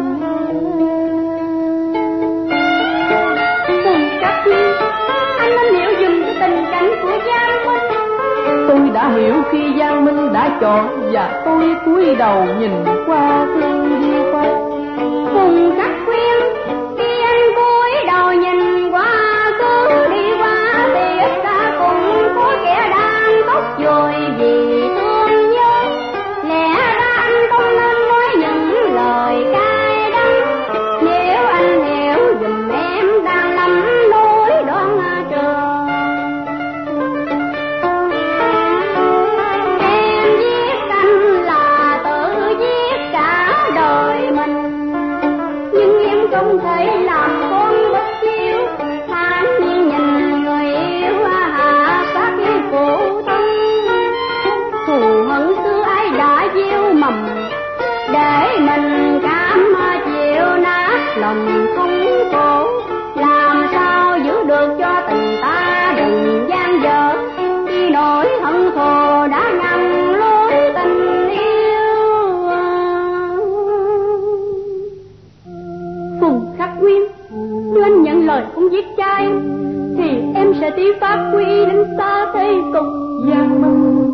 Phùng Khắc Nguyên, anh nên hiểu dùm cái tình cảnh của Giang Minh. Tôi đã hiểu khi Giang Minh đã chọn, và tôi cúi đầu nhìn qua thương đi qua. Phùng Khắc Nguyên, khi anh cúi đầu nhìn qua, cứ đi qua thì ít ta cũng có kẻ đang khóc rồi vì thương nhớ. Lẽ ra anh không nên nói những lời cay đắng, nếu anh hiểu dùm em đang lầm lối đoan trường. Em giết anh là tự giết cả đời mình, nhưng em không thể làm con bất hiếu, thản nhiên nhìn người yêu hạ sát phụ thân. Thù hận xưa ai đã gieo mầm, để mình cảm chịu nát lòng không khổ. Làm sao giữ được cho tình ta đừng gian dở, khi nỗi hận thù đã ngầm lối tình yêu. Phùng Khắc Nguyên, nếu anh nhận lời không giết cha em, thì em sẽ tiến phát quy y đến xa thế cùng. Giang Minh,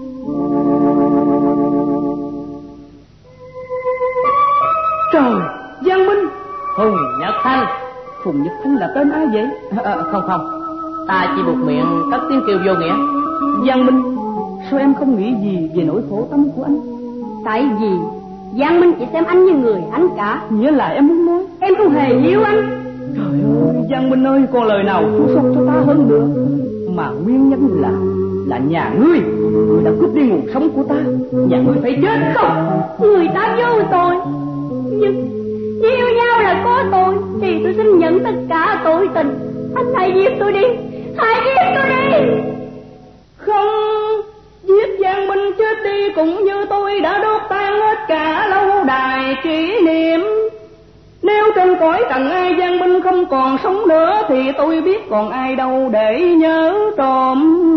trời, Giang Minh. Phùng Nhật Thanh. Phùng Nhật Thanh là tên ai vậy? À, không không, ta chỉ buộc miệng cất tiếng kêu vô nghĩa. Giang Minh, sao em không nghĩ gì về nỗi khổ tâm của anh? Tại vì Giang Minh chỉ xem anh như người anh cả. Nghĩa là em muốn nói Em không hề yêu anh. trời ơi, Giang Minh ơi, còn lời nào chua xót cho ta hơn nữa. Mà nguyên nhân là là nhà ngươi, ngươi đã cướp đi nguồn sống của ta. Nhà ngươi phải chết không? Người ta vô tội, nhưng yêu nhau là có tội, thì tôi xin nhận tất cả tội tình. Anh hãy giết tôi đi, hãy giết tôi đi. Không, giết Giang Minh chết đi cũng như tôi đã đốt tan hết cả lâu đài kỷ niệm. Nếu trên cõi trần ai Giang Minh không còn sống nữa, thì tôi biết còn ai đâu để nhớ trộm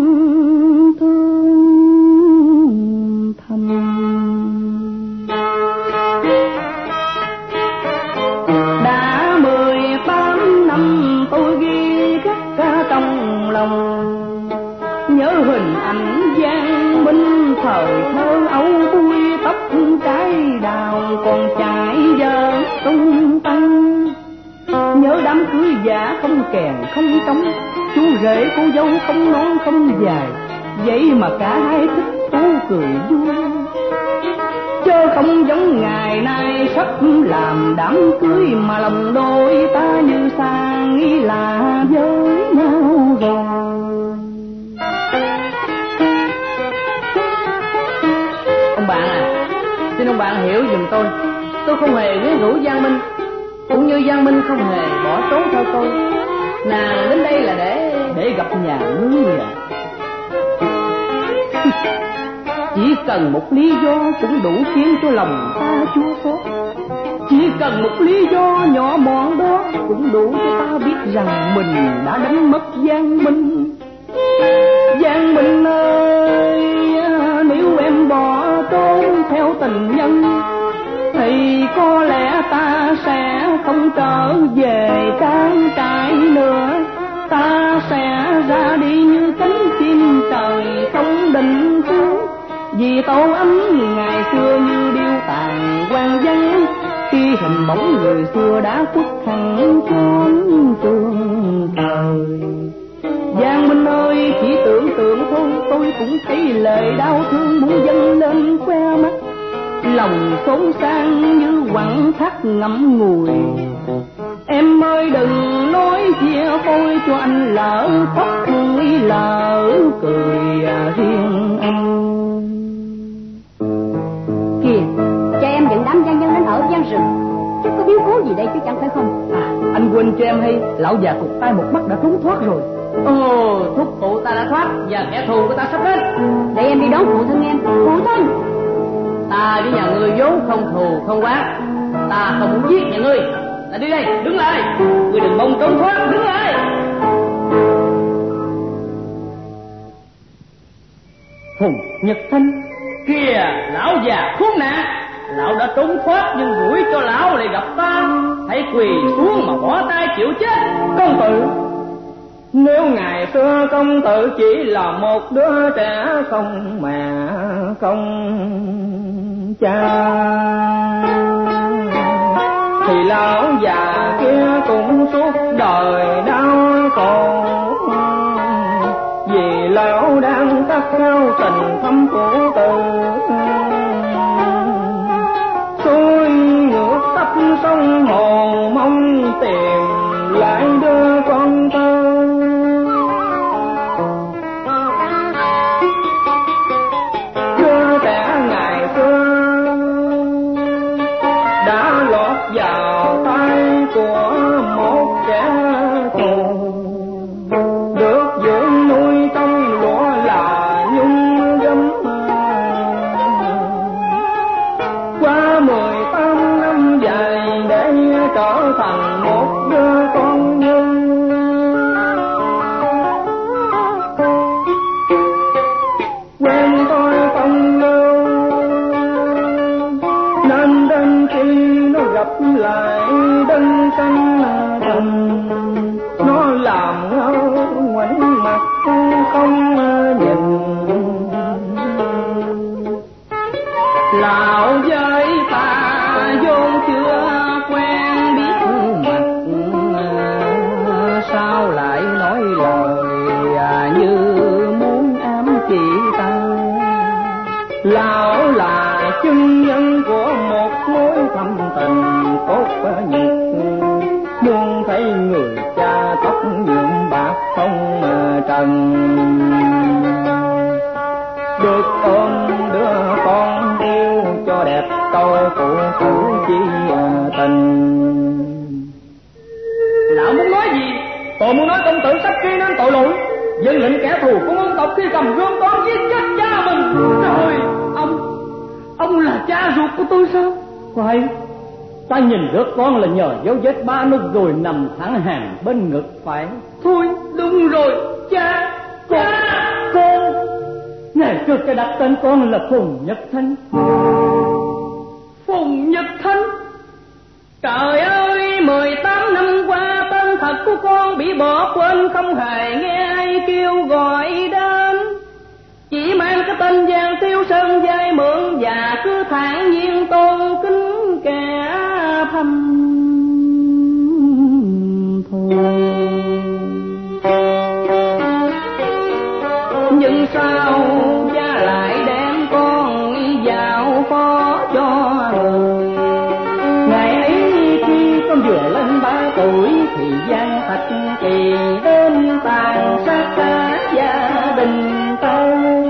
thương thầm. Đã mười tám năm tôi ghi khắc trong lòng, nhớ hình hình ảnh Giang Minh thời thơ ấu vui tóc trái đào còn chạy giờ tung tăng. Nhớ đám cưới giả không kèn không trống, chú rể cô dâu không nói không dài, vậy mà cả hai thích thú cười vui. Chớ không giống ngày nay sắp làm đám cưới mà lòng đôi ta như xa nghĩ là với nhau rồi. Ông bạn à, xin ông bạn hiểu giùm tôi, tôi không hề quyến rũ Giang Minh, cũng như Giang Minh không hề bỏ trốn theo tôi. Nàng đến đây là để để gặp nhà ngươi à. Chỉ cần một lý do cũng đủ khiến cho lòng ta chua xót. Chỉ cần một lý do nhỏ mọn đó cũng đủ cho ta biết rằng mình đã đánh mất Giang Minh. Giang Minh ơi, nếu em bỏ trốn theo tình nhân thì có lẽ ta sẽ không trở về trang trại nữa. Ta sẽ ra đi như cánh chim trời không định hướng, vì tổ ấm ngày xưa như điêu tàn hoang vắng, khi hình bóng người xưa đã khuất hẳn chốn trường trời. Giang Minh ơi, chỉ tưởng tượng thôi tôi cũng thấy lệ đau thương muốn dâng lên khoe mắt, lòng xốn sang như quặn thắt ngậm ngùi. Em ơi đừng nói chia phôi cho anh lỡ khóc nghĩ lỡ cười riêng anh. Kìa, cha em dẫn đám gian nhân đến ở gian rừng, chắc có biến cố gì đây chứ chẳng phải không? À, anh quên cho em hay, lão già cụt tay một mắt đã trốn thoát rồi. Ồ, thúc phụ ta đã thoát và kẻ thù của ta sắp đến. Để em đi đón phụ thân em. Phụ thân, ta với nhà ngươi vốn không thù không oán, ta không muốn giết nhà ngươi. Ta đi đây, đứng lại, ngươi đừng mong trốn thoát, đứng lại. Phùng Nhật Thanh, kìa, lão già khốn nạn, lão đã trốn thoát nhưng rủi cho lão lại gặp ta, hãy quỳ xuống mà bỏ tay chịu chết. công tử, nếu ngày xưa công tử chỉ là một đứa trẻ không mẹ không cha thì lão già kia cũng suốt đời đau khổ, vì lão đang khát khao tình thâm của tử. Xuôi ngược tấp sông hồ mong tìm lại đưa con tơ. Đứa trẻ ngày xưa đã lọt vào tay của một kẻ thù, được dưỡng nuôi trong lúa là nhung gấm. Qua mười tám năm dài để trở thành một đứa con nhân, quen tôi không lâu nên đến khi nó gặp lại đơn xanh thần, nó làm ngơ ngoảnh mặt không nhìn. Lão với ta vốn chưa quen biết mặt, sao lại nói lời như muốn ám chỉ ta. Lão là chứng nhân của một mối thâm tình cốt nhật, muốn thấy người cha tóc nhuộm bạc không trần, được ôm đứa con yêu cho đẹp tôi phụ tử chi tình. Lão muốn nói gì? Tôi muốn nói công tử sắp gây nên tội lỗi, dân lệnh kẻ thù của môn tộc khi cầm gươm toán giết chết cha mình. Trời, ông ông là cha ruột của tôi sao? Phải, ta nhìn đứa con là nhờ dấu vết ba nút rồi nằm thẳng hàng bên ngực phải. Thôi đúng rồi, cha, cha. Con, ngày trước cái đặt tên con là Phùng Nhật Thanh. Phùng Nhật Thanh. Trời ơi, mười tám năm qua tên thật của con bị bỏ quên, không hề nghe ai kêu gọi đến. Thiếu Sơn vay mượn và cứ thản nhiên tôn kính kẻ thâm thù. Nhưng sao cha lại đem con vào khó cho người? Ngày ấy khi con vừa lên ba tuổi thì gian thạch kỳ đến tàn sát cả gia đình ta.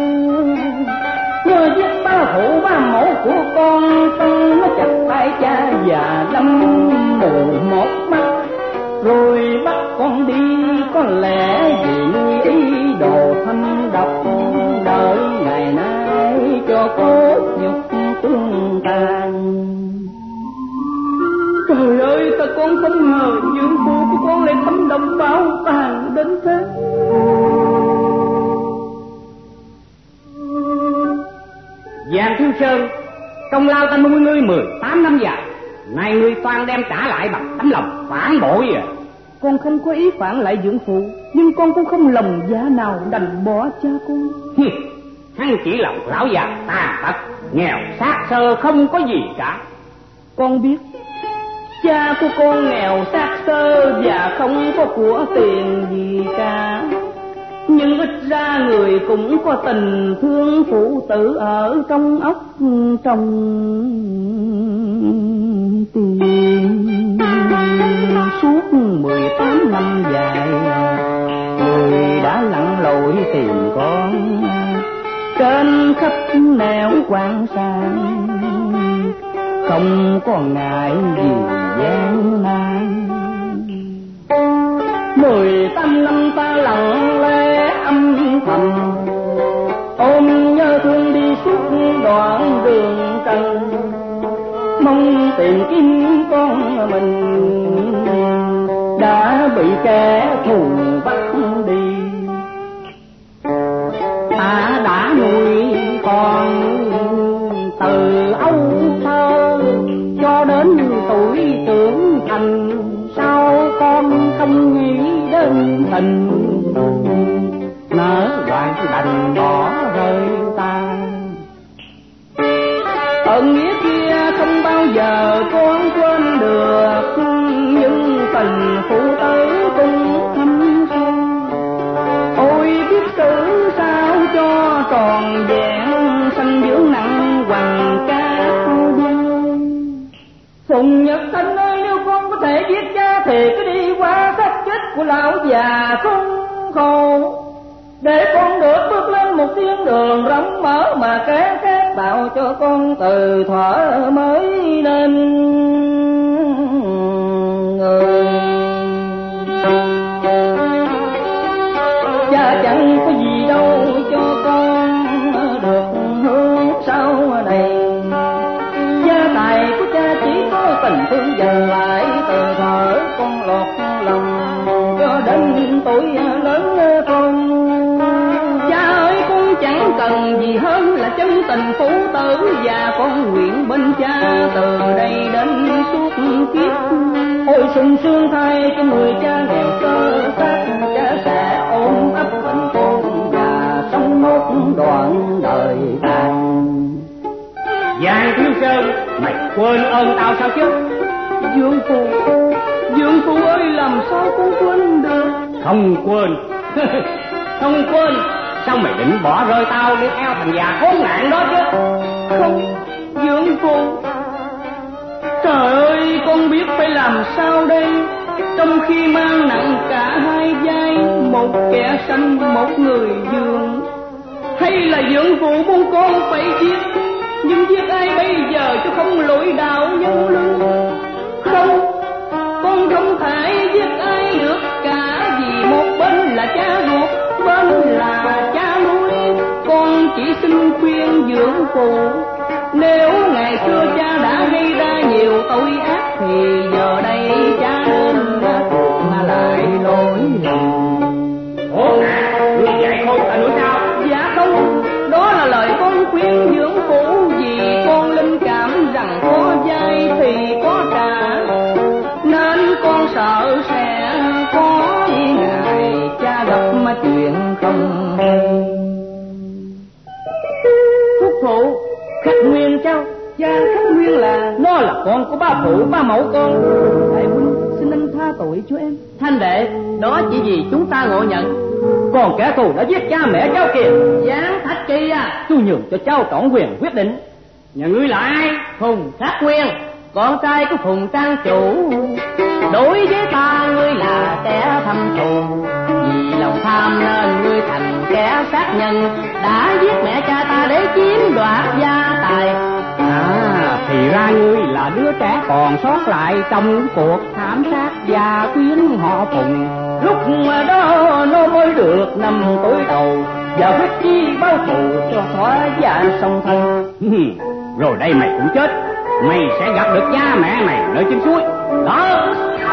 Nhờ giết ba phụ ba mẫu của con, xong nó chặt tay cha và đâm mù một mắt, rồi bắt con đi. Có lẽ vì nuôi ý đồ thâm độc, đợi ngày nay cho cốt nhục tương tàn. Trời ơi, ta con không ngờ dưỡng phụ của con lại thâm độc báo tàn đến thế. Giang Thiếu Sơn, công lao ta nuôi ngươi mười tám năm dài, nay ngươi toan đem trả lại bằng tấm lòng phản bội à? Con không có ý phản lại dưỡng phụ, nhưng con cũng không lòng dạ nào đành bỏ cha con. Hắn chỉ là lão già tàn tật, nghèo xác sơ không có gì cả. Con biết cha của con nghèo xác sơ và không có của tiền gì cả, nhưng ít ra người cũng có tình thương phụ tử ở trong óc trong tim. Suốt mười tám năm dài, người đã lặn lội tìm con trên khắp nẻo quan sang, không còn ngại gì gian nan. Mười tám năm ta lặng lẽ âm thầm, ôm nhớ thương đi suốt đoạn đường trần, mong tìm kiếm con mình đã bị kẻ thù bắt đi. Ta đã nuôi con từ ấu thơ cho đến tuổi trưởng thành, sao con không nghĩ đến tình nỡ đoạn đành bỏ rơi ta. Ơn nghĩa kia không bao giờ con quên được, nhưng tình phụ tử cũng thâm sâu. Ôi biết xử sao cho tròn vẹn, sanh dưỡng nặng hoàng ca dân. Phùng Nhật Thanh ơi, nếu con có thể giết cha thì cứ đi qua xác chết của lão già không khổ, để con được bước lên một thiên đường rộng mở mà kẻ khác tạo cho con từ thuở mới nên người. Cha chẳng có gì đâu cho con được hướng sau này, gia tài của cha chỉ có tình thương dành lại từ thuở con lọt lòng cho đến tuổi lớn con. Cha ơi, con chẳng cần gì hơn là chân tình phụ tử, và con nguyện bên cha từ đây đến suốt kiếp. Ôi sung sướng thay cho người cha nghèo cơ xác, cha sẽ ôm ấp hạnh phúc và sống một đoạn đời tàn. Giang Thiếu Sơn, mày quên ơn tao sao chứ? Dương phụ, Dương phụ ơi, làm sao con quên được? Không quên. Không quên. Sao mày định bỏ rơi tao đi theo thằng già khốn nạn đó chứ? Không, Dương phụ. Trời ơi, con biết phải làm sao đây, trong khi mang nặng cả hai vai, một kẻ sanh một người dưỡng. Hay là dưỡng phụ muốn con phải giết, nhưng giết ai bây giờ chứ không lỗi đạo nhân lương. Không, con không thể giết ai được cả, vì một bên là cha ruột, bên là cha nuôi. Con chỉ xin khuyên dưỡng phụ, nếu ngày xưa cha đã gây ra nhiều tội ác thì giờ đây cha nên thuộc lại lỗi lầm. Ủa hả? Ngươi dạy khôn ta nữa sao? Dạ không, đó là lời con khuyên dưỡng phụ, vì con linh cảm rằng có dai thì có trả, nên con sợ sẽ có ngày cha gặp mà chuyện không hay. Thuốc Giang Khắc Nguyên là... Nó là con của ba phụ ba mẫu con. Đại huynh xin anh tha tội cho em. Thanh đệ, đó chỉ vì chúng ta ngộ nhận. Còn kẻ thù đã giết cha mẹ cháu kìa. Giang Thạch Kỳ à, tôi nhường cho cháu trọn quyền quyết định. Nhà ngươi là ai? Phùng Khắc Nguyên, con trai của Phùng Trang chủ. Đối với ta ngươi là kẻ thâm thù, vì lòng tham nên ngươi thành kẻ sát nhân, đã giết mẹ cha ta để chiếm đoạt gia tài. À, thì ra ngươi là đứa trẻ còn sót lại trong cuộc thảm sát gia quyến họ Phùng. Lúc đó nó mới được năm tuổi đầu, giờ quyết chi báo thù cho thỏa dạ song thân. Rồi đây mày cũng chết, mày sẽ gặp được cha mẹ mày nơi chân suối đó.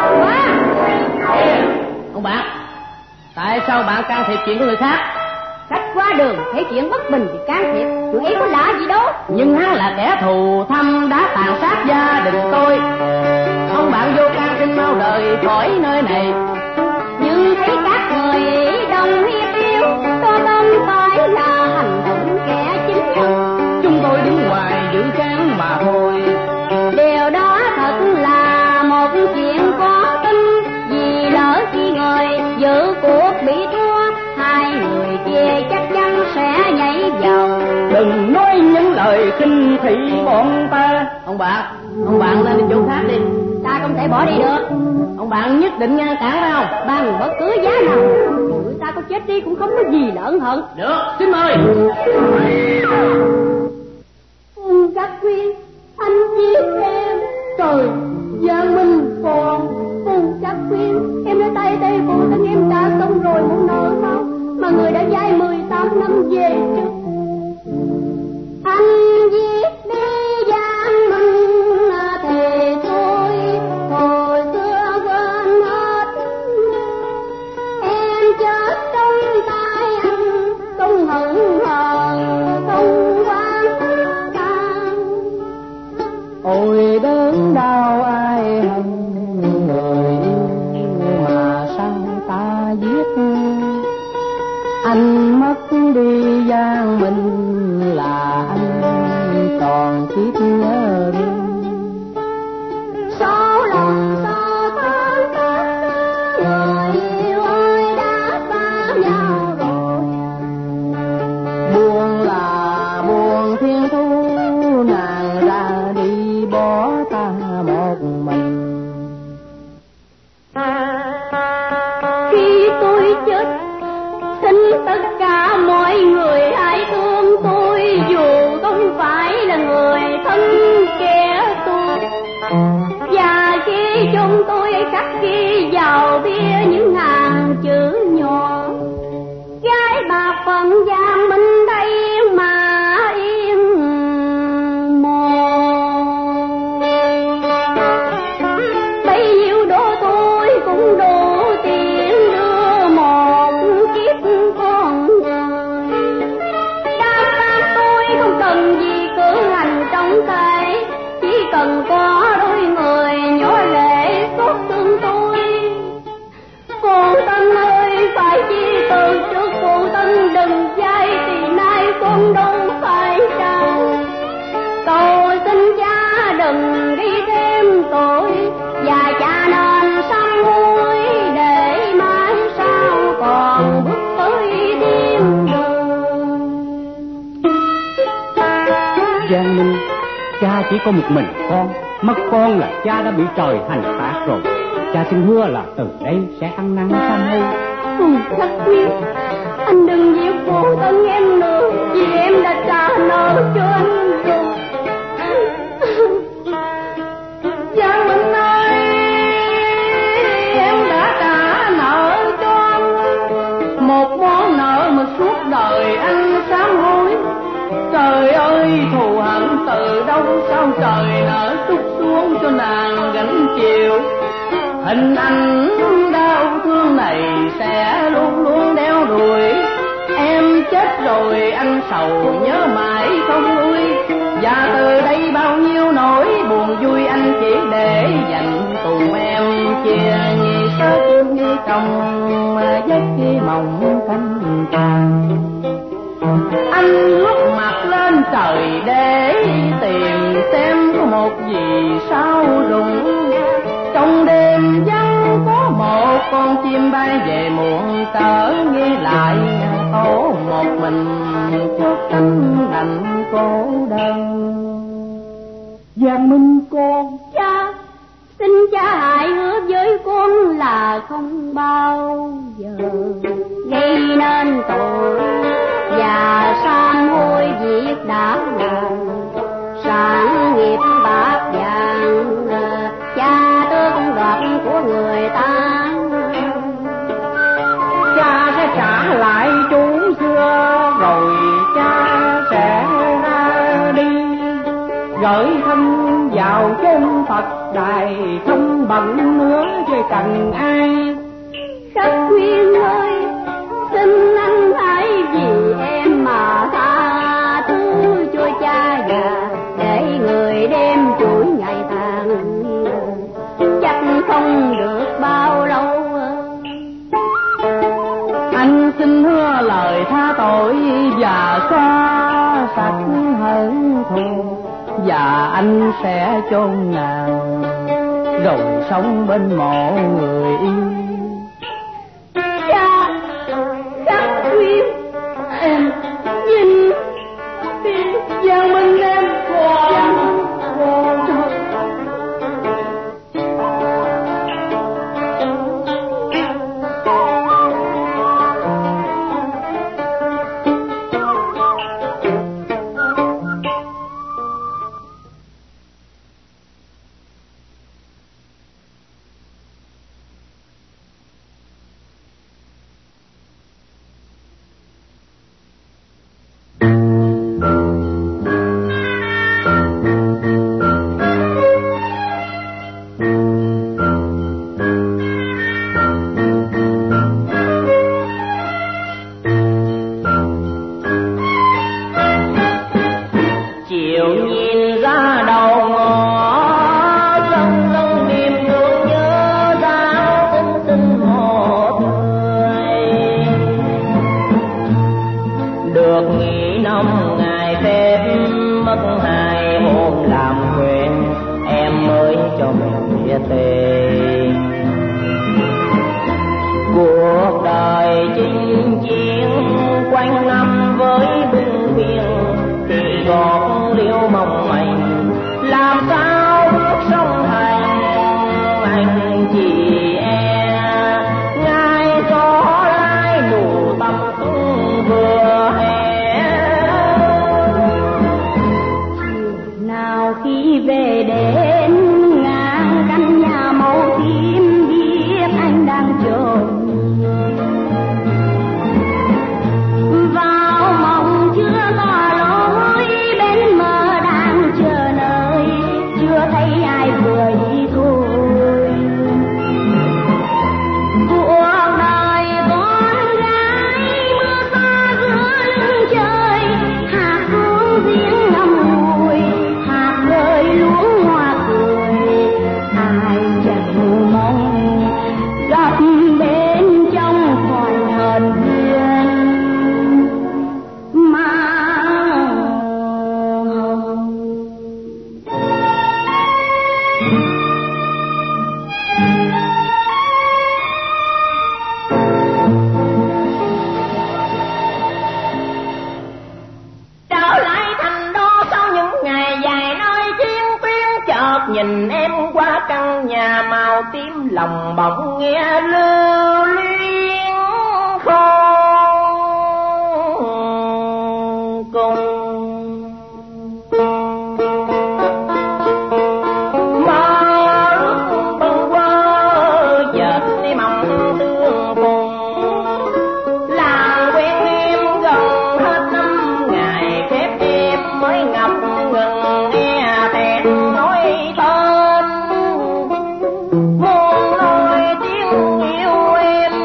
Ông bạn, tại sao bạn can thiệp chuyện của người khác? Khách qua đường thấy chuyện bất bình thì can thiệp, tụi ấy có lạ gì đâu. Nhưng hắn là kẻ thù thâm đã tàn sát gia đình tôi. Ông bạn vô can xin mau đời khỏi nơi này. Nhưng thấy các người đồng hiệp yêu, có không phải là hành động kẻ chính nhân. Chúng tôi đứng ngoài giữ chán mà thôi. Điều đó thật là một chuyện có tin, vì lỡ khi người giữ cuộc bị thua, hai người kia chắc chắn sẽ nhảy vào. Đừng nói những lời khinh thị bọn ta. Ông bạn, ông bạn lên đi chỗ khác đi. Ta không thể bỏ đi được. Ông bạn nhất định ngăn cản phải không? Bằng bất cứ giá nào. Tụi ta có chết đi cũng không có gì là ân hận. Được, xin mời. Phùng Khắc Nguyên, anh giết em. Trời, Giang Minh còn. Phùng Khắc Nguyên, em đã tay tay phụ thân em trả xong rồi muốn nợ sao? Mà người đã dai mười tám năm về chứ. Anh giết đi Giang Minh thì thôi, hồi xưa quên hết. Em chết trong tay anh, không hận hờn, không quan tâm. Ôi đớn đau ai hận người yêu mà sao ta giết. Anh mất đi Giang Minh là anh còn kiếp nhớ đêm. Số lòng sao tan tác, người yêu ơi đã xa nhau rồi. Buồn là buồn thiên thu, nàng ra đi bỏ ta một mình. Khi tôi chết, xin tất cả mọi người hãy thương tôi, dù không phải là người thân kẻ tôi. Và khi chúng tôi khắc ghi vào bia những hàng chữ nhỏ, gái bạc phận Giang Minh đây mà yên mòn. Bấy nhiêu đó tôi cũng đủ tiền đưa một kiếp con người. Đám tang tôi không cần gì cử hành trong tay, chỉ cần có đôi người nhỏ lệ xót thương tôi. Phụ thân ơi, phải chi từ trước phụ thân đừng dai, thì nay con đâu phải cha. Cầu xin cha đừng ghi thêm tội, và cha nên sám hối để mai sau còn bước tới thiên đường. Giang Minh, cha chỉ có một mình con, mất con là cha đã bị trời hành phạt rồi. Cha xin hứa là từ đây sẽ ăn năn sám hối. Phùng Khắc Nguyên, anh đừng giết phụ thân em nữa, vì em đã trả nợ cho anh rồi. Giang Minh ơi, em đã trả nợ cho anh một món nợ mà suốt đời anh sám hối. Trời ơi, thù hận từ đâu sao trời nỡ trút xuống cho nàng gánh chịu. Hình ảnh đau thương này sẽ luôn luôn đeo đuổi. Em chết rồi anh sầu nhớ mãi không nguôi. Và từ đây bao nhiêu nỗi buồn vui anh chỉ để dành cùng em, chia nhị sớt như trong giấc mộng canh tràng. Anh ngước mặt lên trời để tìm xem có một gì sao rụng. Trong đêm vắng có một con chim bay về muộn, trở nghe lại tổ một mình cho cánh đành cô đơn. Giang Minh con. Cha, xin cha hãy hứa với con là không bao giờ gây nên tội và sám hối việc đã làm, sản nghiệp bạc vàng cha tước đoạt của người ta. Cha sẽ trả lại chú xưa rồi cha sẽ ra đi, gửi thân vào chốn Phật đài, không bận nữa chơi cần ai. Khắc Khuyên ơi, xin anh hãy vì em mà tha thứ cho cha già, để người đem chuỗi ngày tháng chắc không được bao lâu. Anh xin hứa lời tha tội và xóa sạch hận thù, và anh sẽ chôn nàng rồi sống bên mộ người yêu. Cha, Khắc Khuyên, em nhìn đi Giang Minh em còn còn thật. Nhìn em qua căn nhà màu tím, lòng bỗng nghe lưu luyến không cùng. Muốn nói tiếng yêu em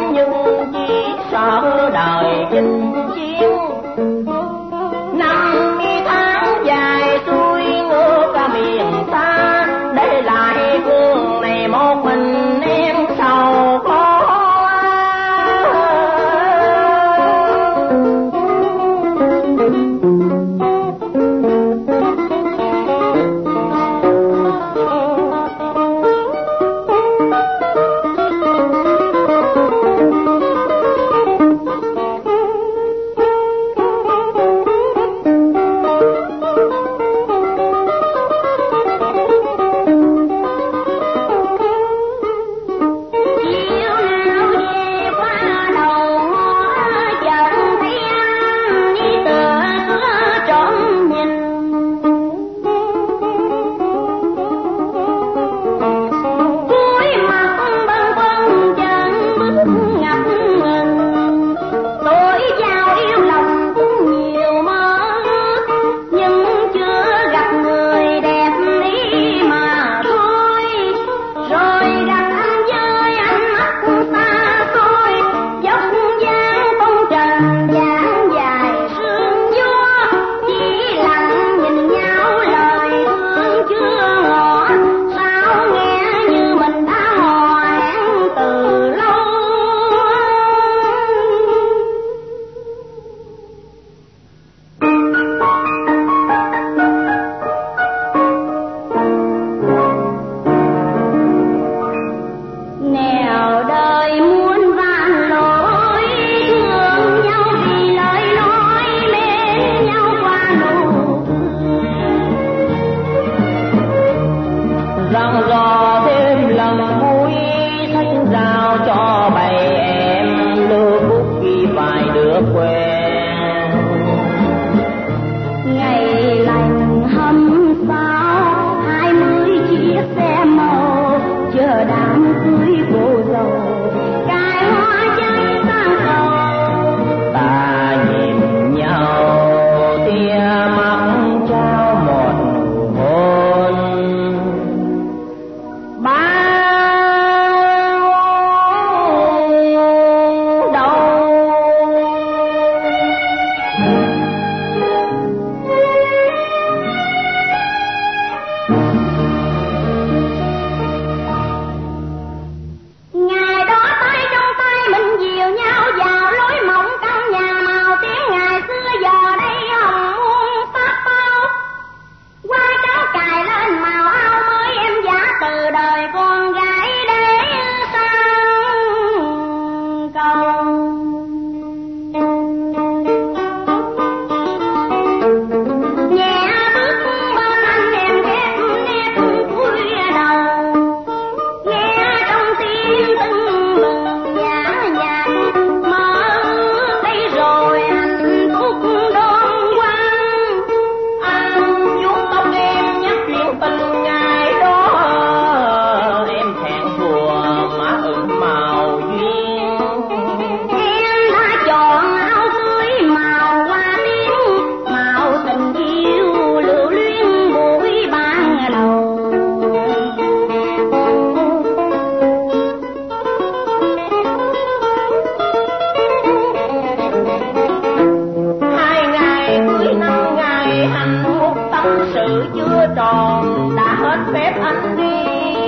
sự chưa tròn đã hết phép anh đi.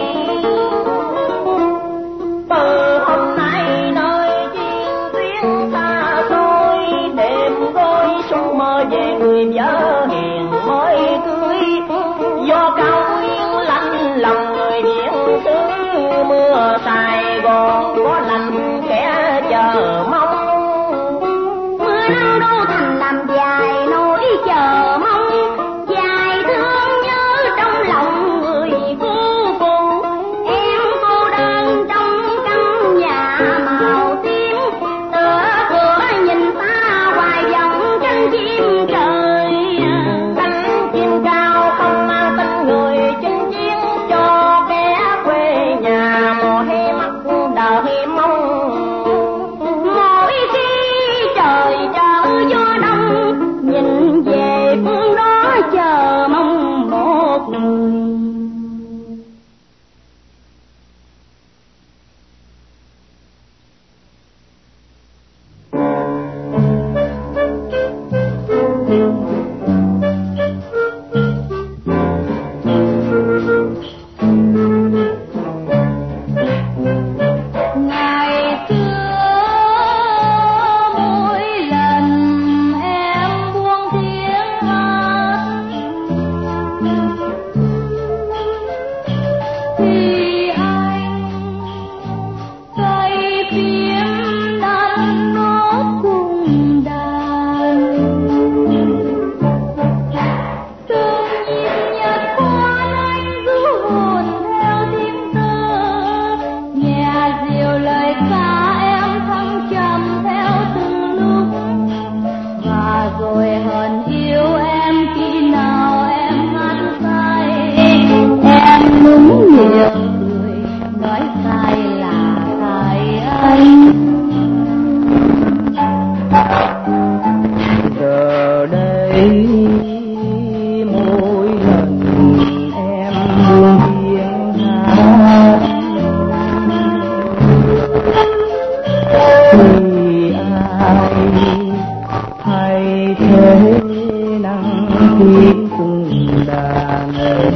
Từ hôm nay nơi chiên tuyến xa xôi, đêm gói sung mơ về người vợ hiền mới cưới. Do cao nguyên lạnh lòng người biển xứ, mưa Sài Gòn có lành kẻ chờ mong. Mưa nắng đô thành làm dài nỗi chờ mong, dài thương nhớ trong lòng người cô phụ. Em cô đơn trong căn nhà màu tím, tựa cửa nhìn xa hoài vọng cánh chim trời. Cánh chim cao không mang tên người chinh chiến, cho kẻ quê nhà mồ hê mắt đời mong. Mỗi khi trời trở gió đông, nhìn về phương đó chờ mong một người. Ngày xưa mỗi lần em buông tiếng hát, thì anh cây phím đánh nốt cùng đàn. Từng nhịp nhạc con anh cứ hồn theo tiếng tơ, nghe dịu lời ca em thăng trầm theo từng lúc. Và rồi hờn yêu em khi nào em hát sai, em nũng nịu cười nói sai là tại anh. Giờ đây mỗi lần em buông tiếng hát, thì ai thay thế năng tiếng cùng đàn.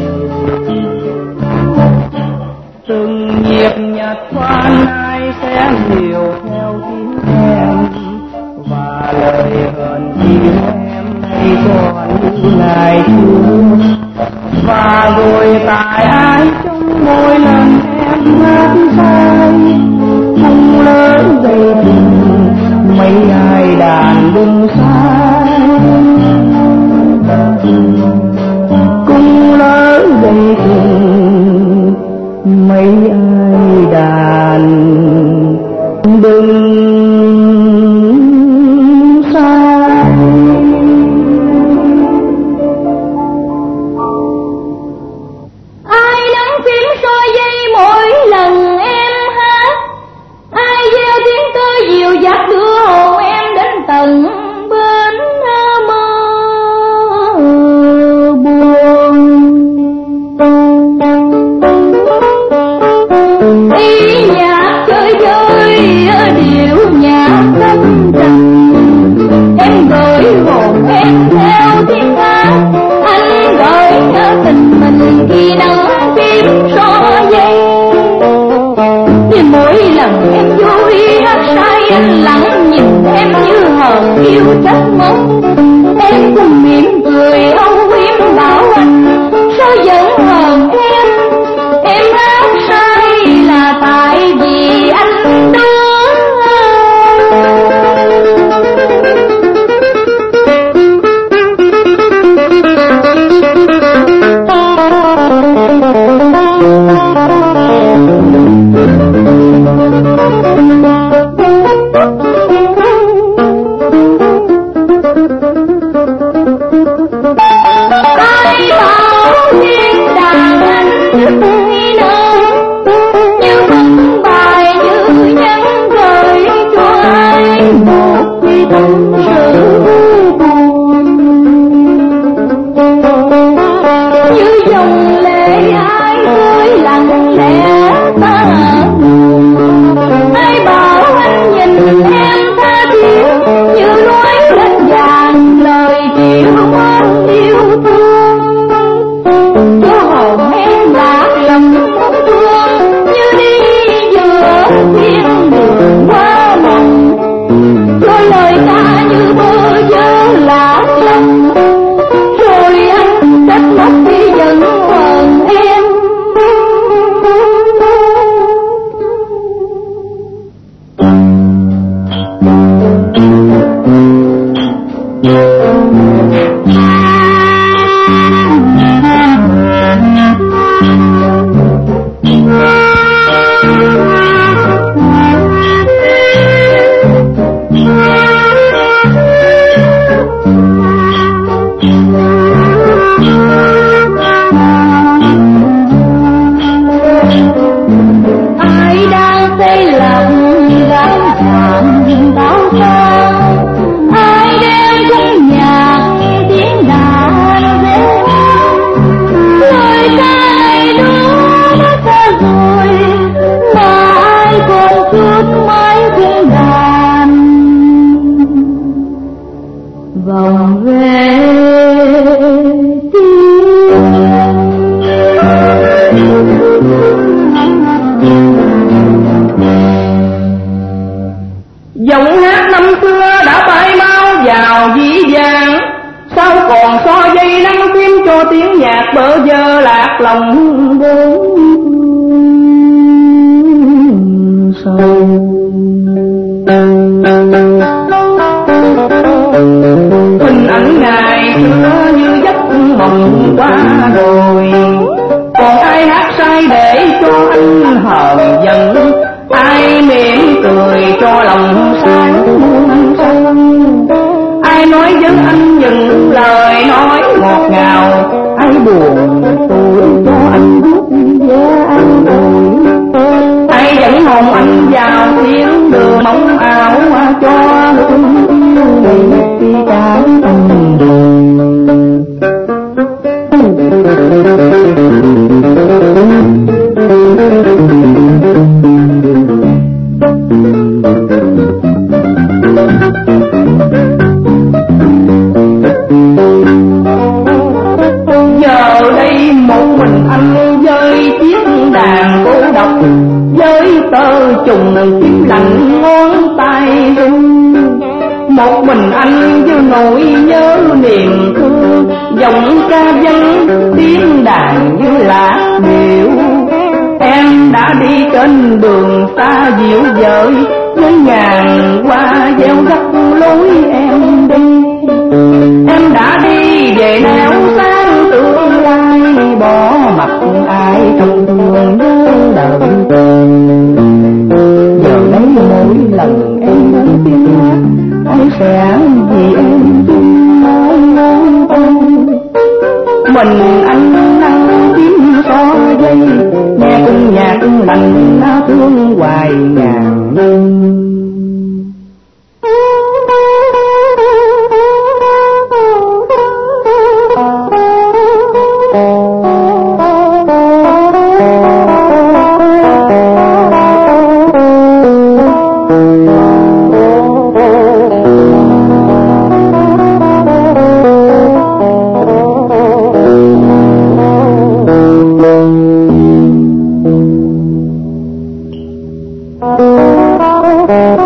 Từng nhịp nhạc khoan ai sẽ hiểu theo tiếng em, và lời hờn yêu em nay còn như ngày xưa. Và rồi tại ai trong mỗi lần em hát sai, cùng lớn dây thừng mấy ai đàn bùng sai. Cùng lớn dây thừng mấy ai đàn bùng sai. Ai nắm phím soi dây mỗi lần em hát, ai gieo tiếng tơ dịu dắt đưa hồn em đến tận bên mơ buồn. Ý nhạc chơi chơi điệu nhạc tâm trầm, em gửi hồn em theo tiếng hát. Anh gửi nhớ tình mình khi nắng phím soi dây, vì mỗi lần em vui hát sai anh lặng nhìn em như hờn yêu trách mong. Em cùng mỉm cười âu yếm bảo anh sao vẫn hờn em. Em hát sai là tại vì anh đó. Giọng hát năm xưa đã bay mau vào dĩ vãng, sao còn so dây nắng phim cho tiếng nhạc bơ vơ lạc lòng bốn sâu. Hình ảnh ngày xưa như giấc mộng qua rồi, còn ai hát say để cho anh hờn giận, ai mỉm cười cho lòng sáng muôn sông, ai nói với anh những lời nói ngọt ngào, ai buồn tôi cho anh biết giá an ủi, ai dẫn hồn anh vào tiếng đường mong ảo cho hương yêu khi cả anh đường. Giờ đây một mình anh với chiếc đàn cô độc, với tơ trùng chim lạnh ngón tay rung, một mình anh như nỗi nhớ niềm thương, giọng ca dân tiếng đàn như lạc điệu. Em đã đi trên đường xa dịu dời, với ngàn hoa gieo rắc lối em đi. Em đã đi về nẻo sáng tương lai, bỏ mặc ai trong thương nhớ đời. Giờ đây mỗi lần em muốn tiếng hát, anh sẽ vì em chung nói ngón tay. Mình anh năng kiếm so dây, nghe cung nhạc lành thương hoài ngàn năm. Thank you.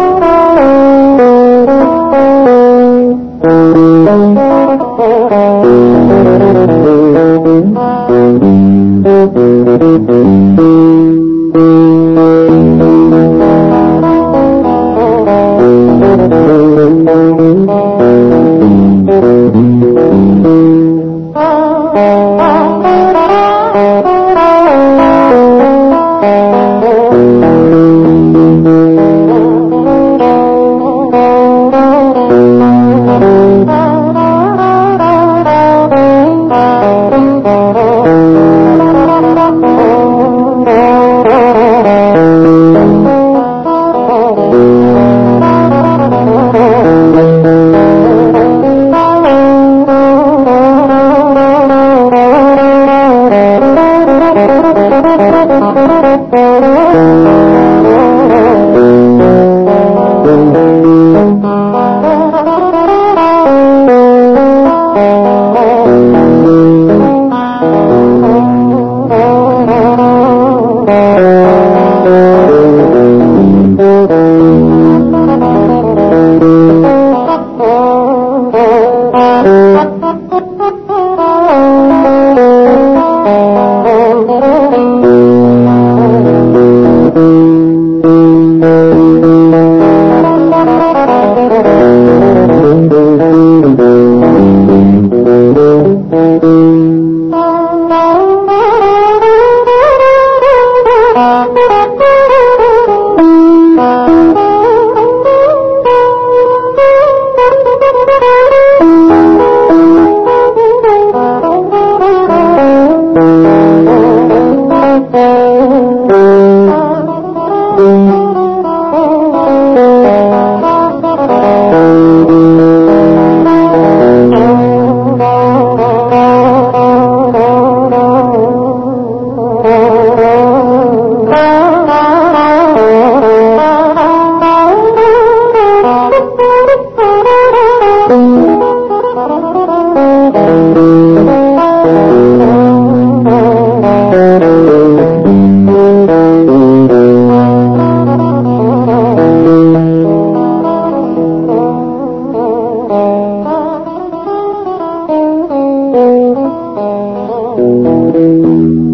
Thank you.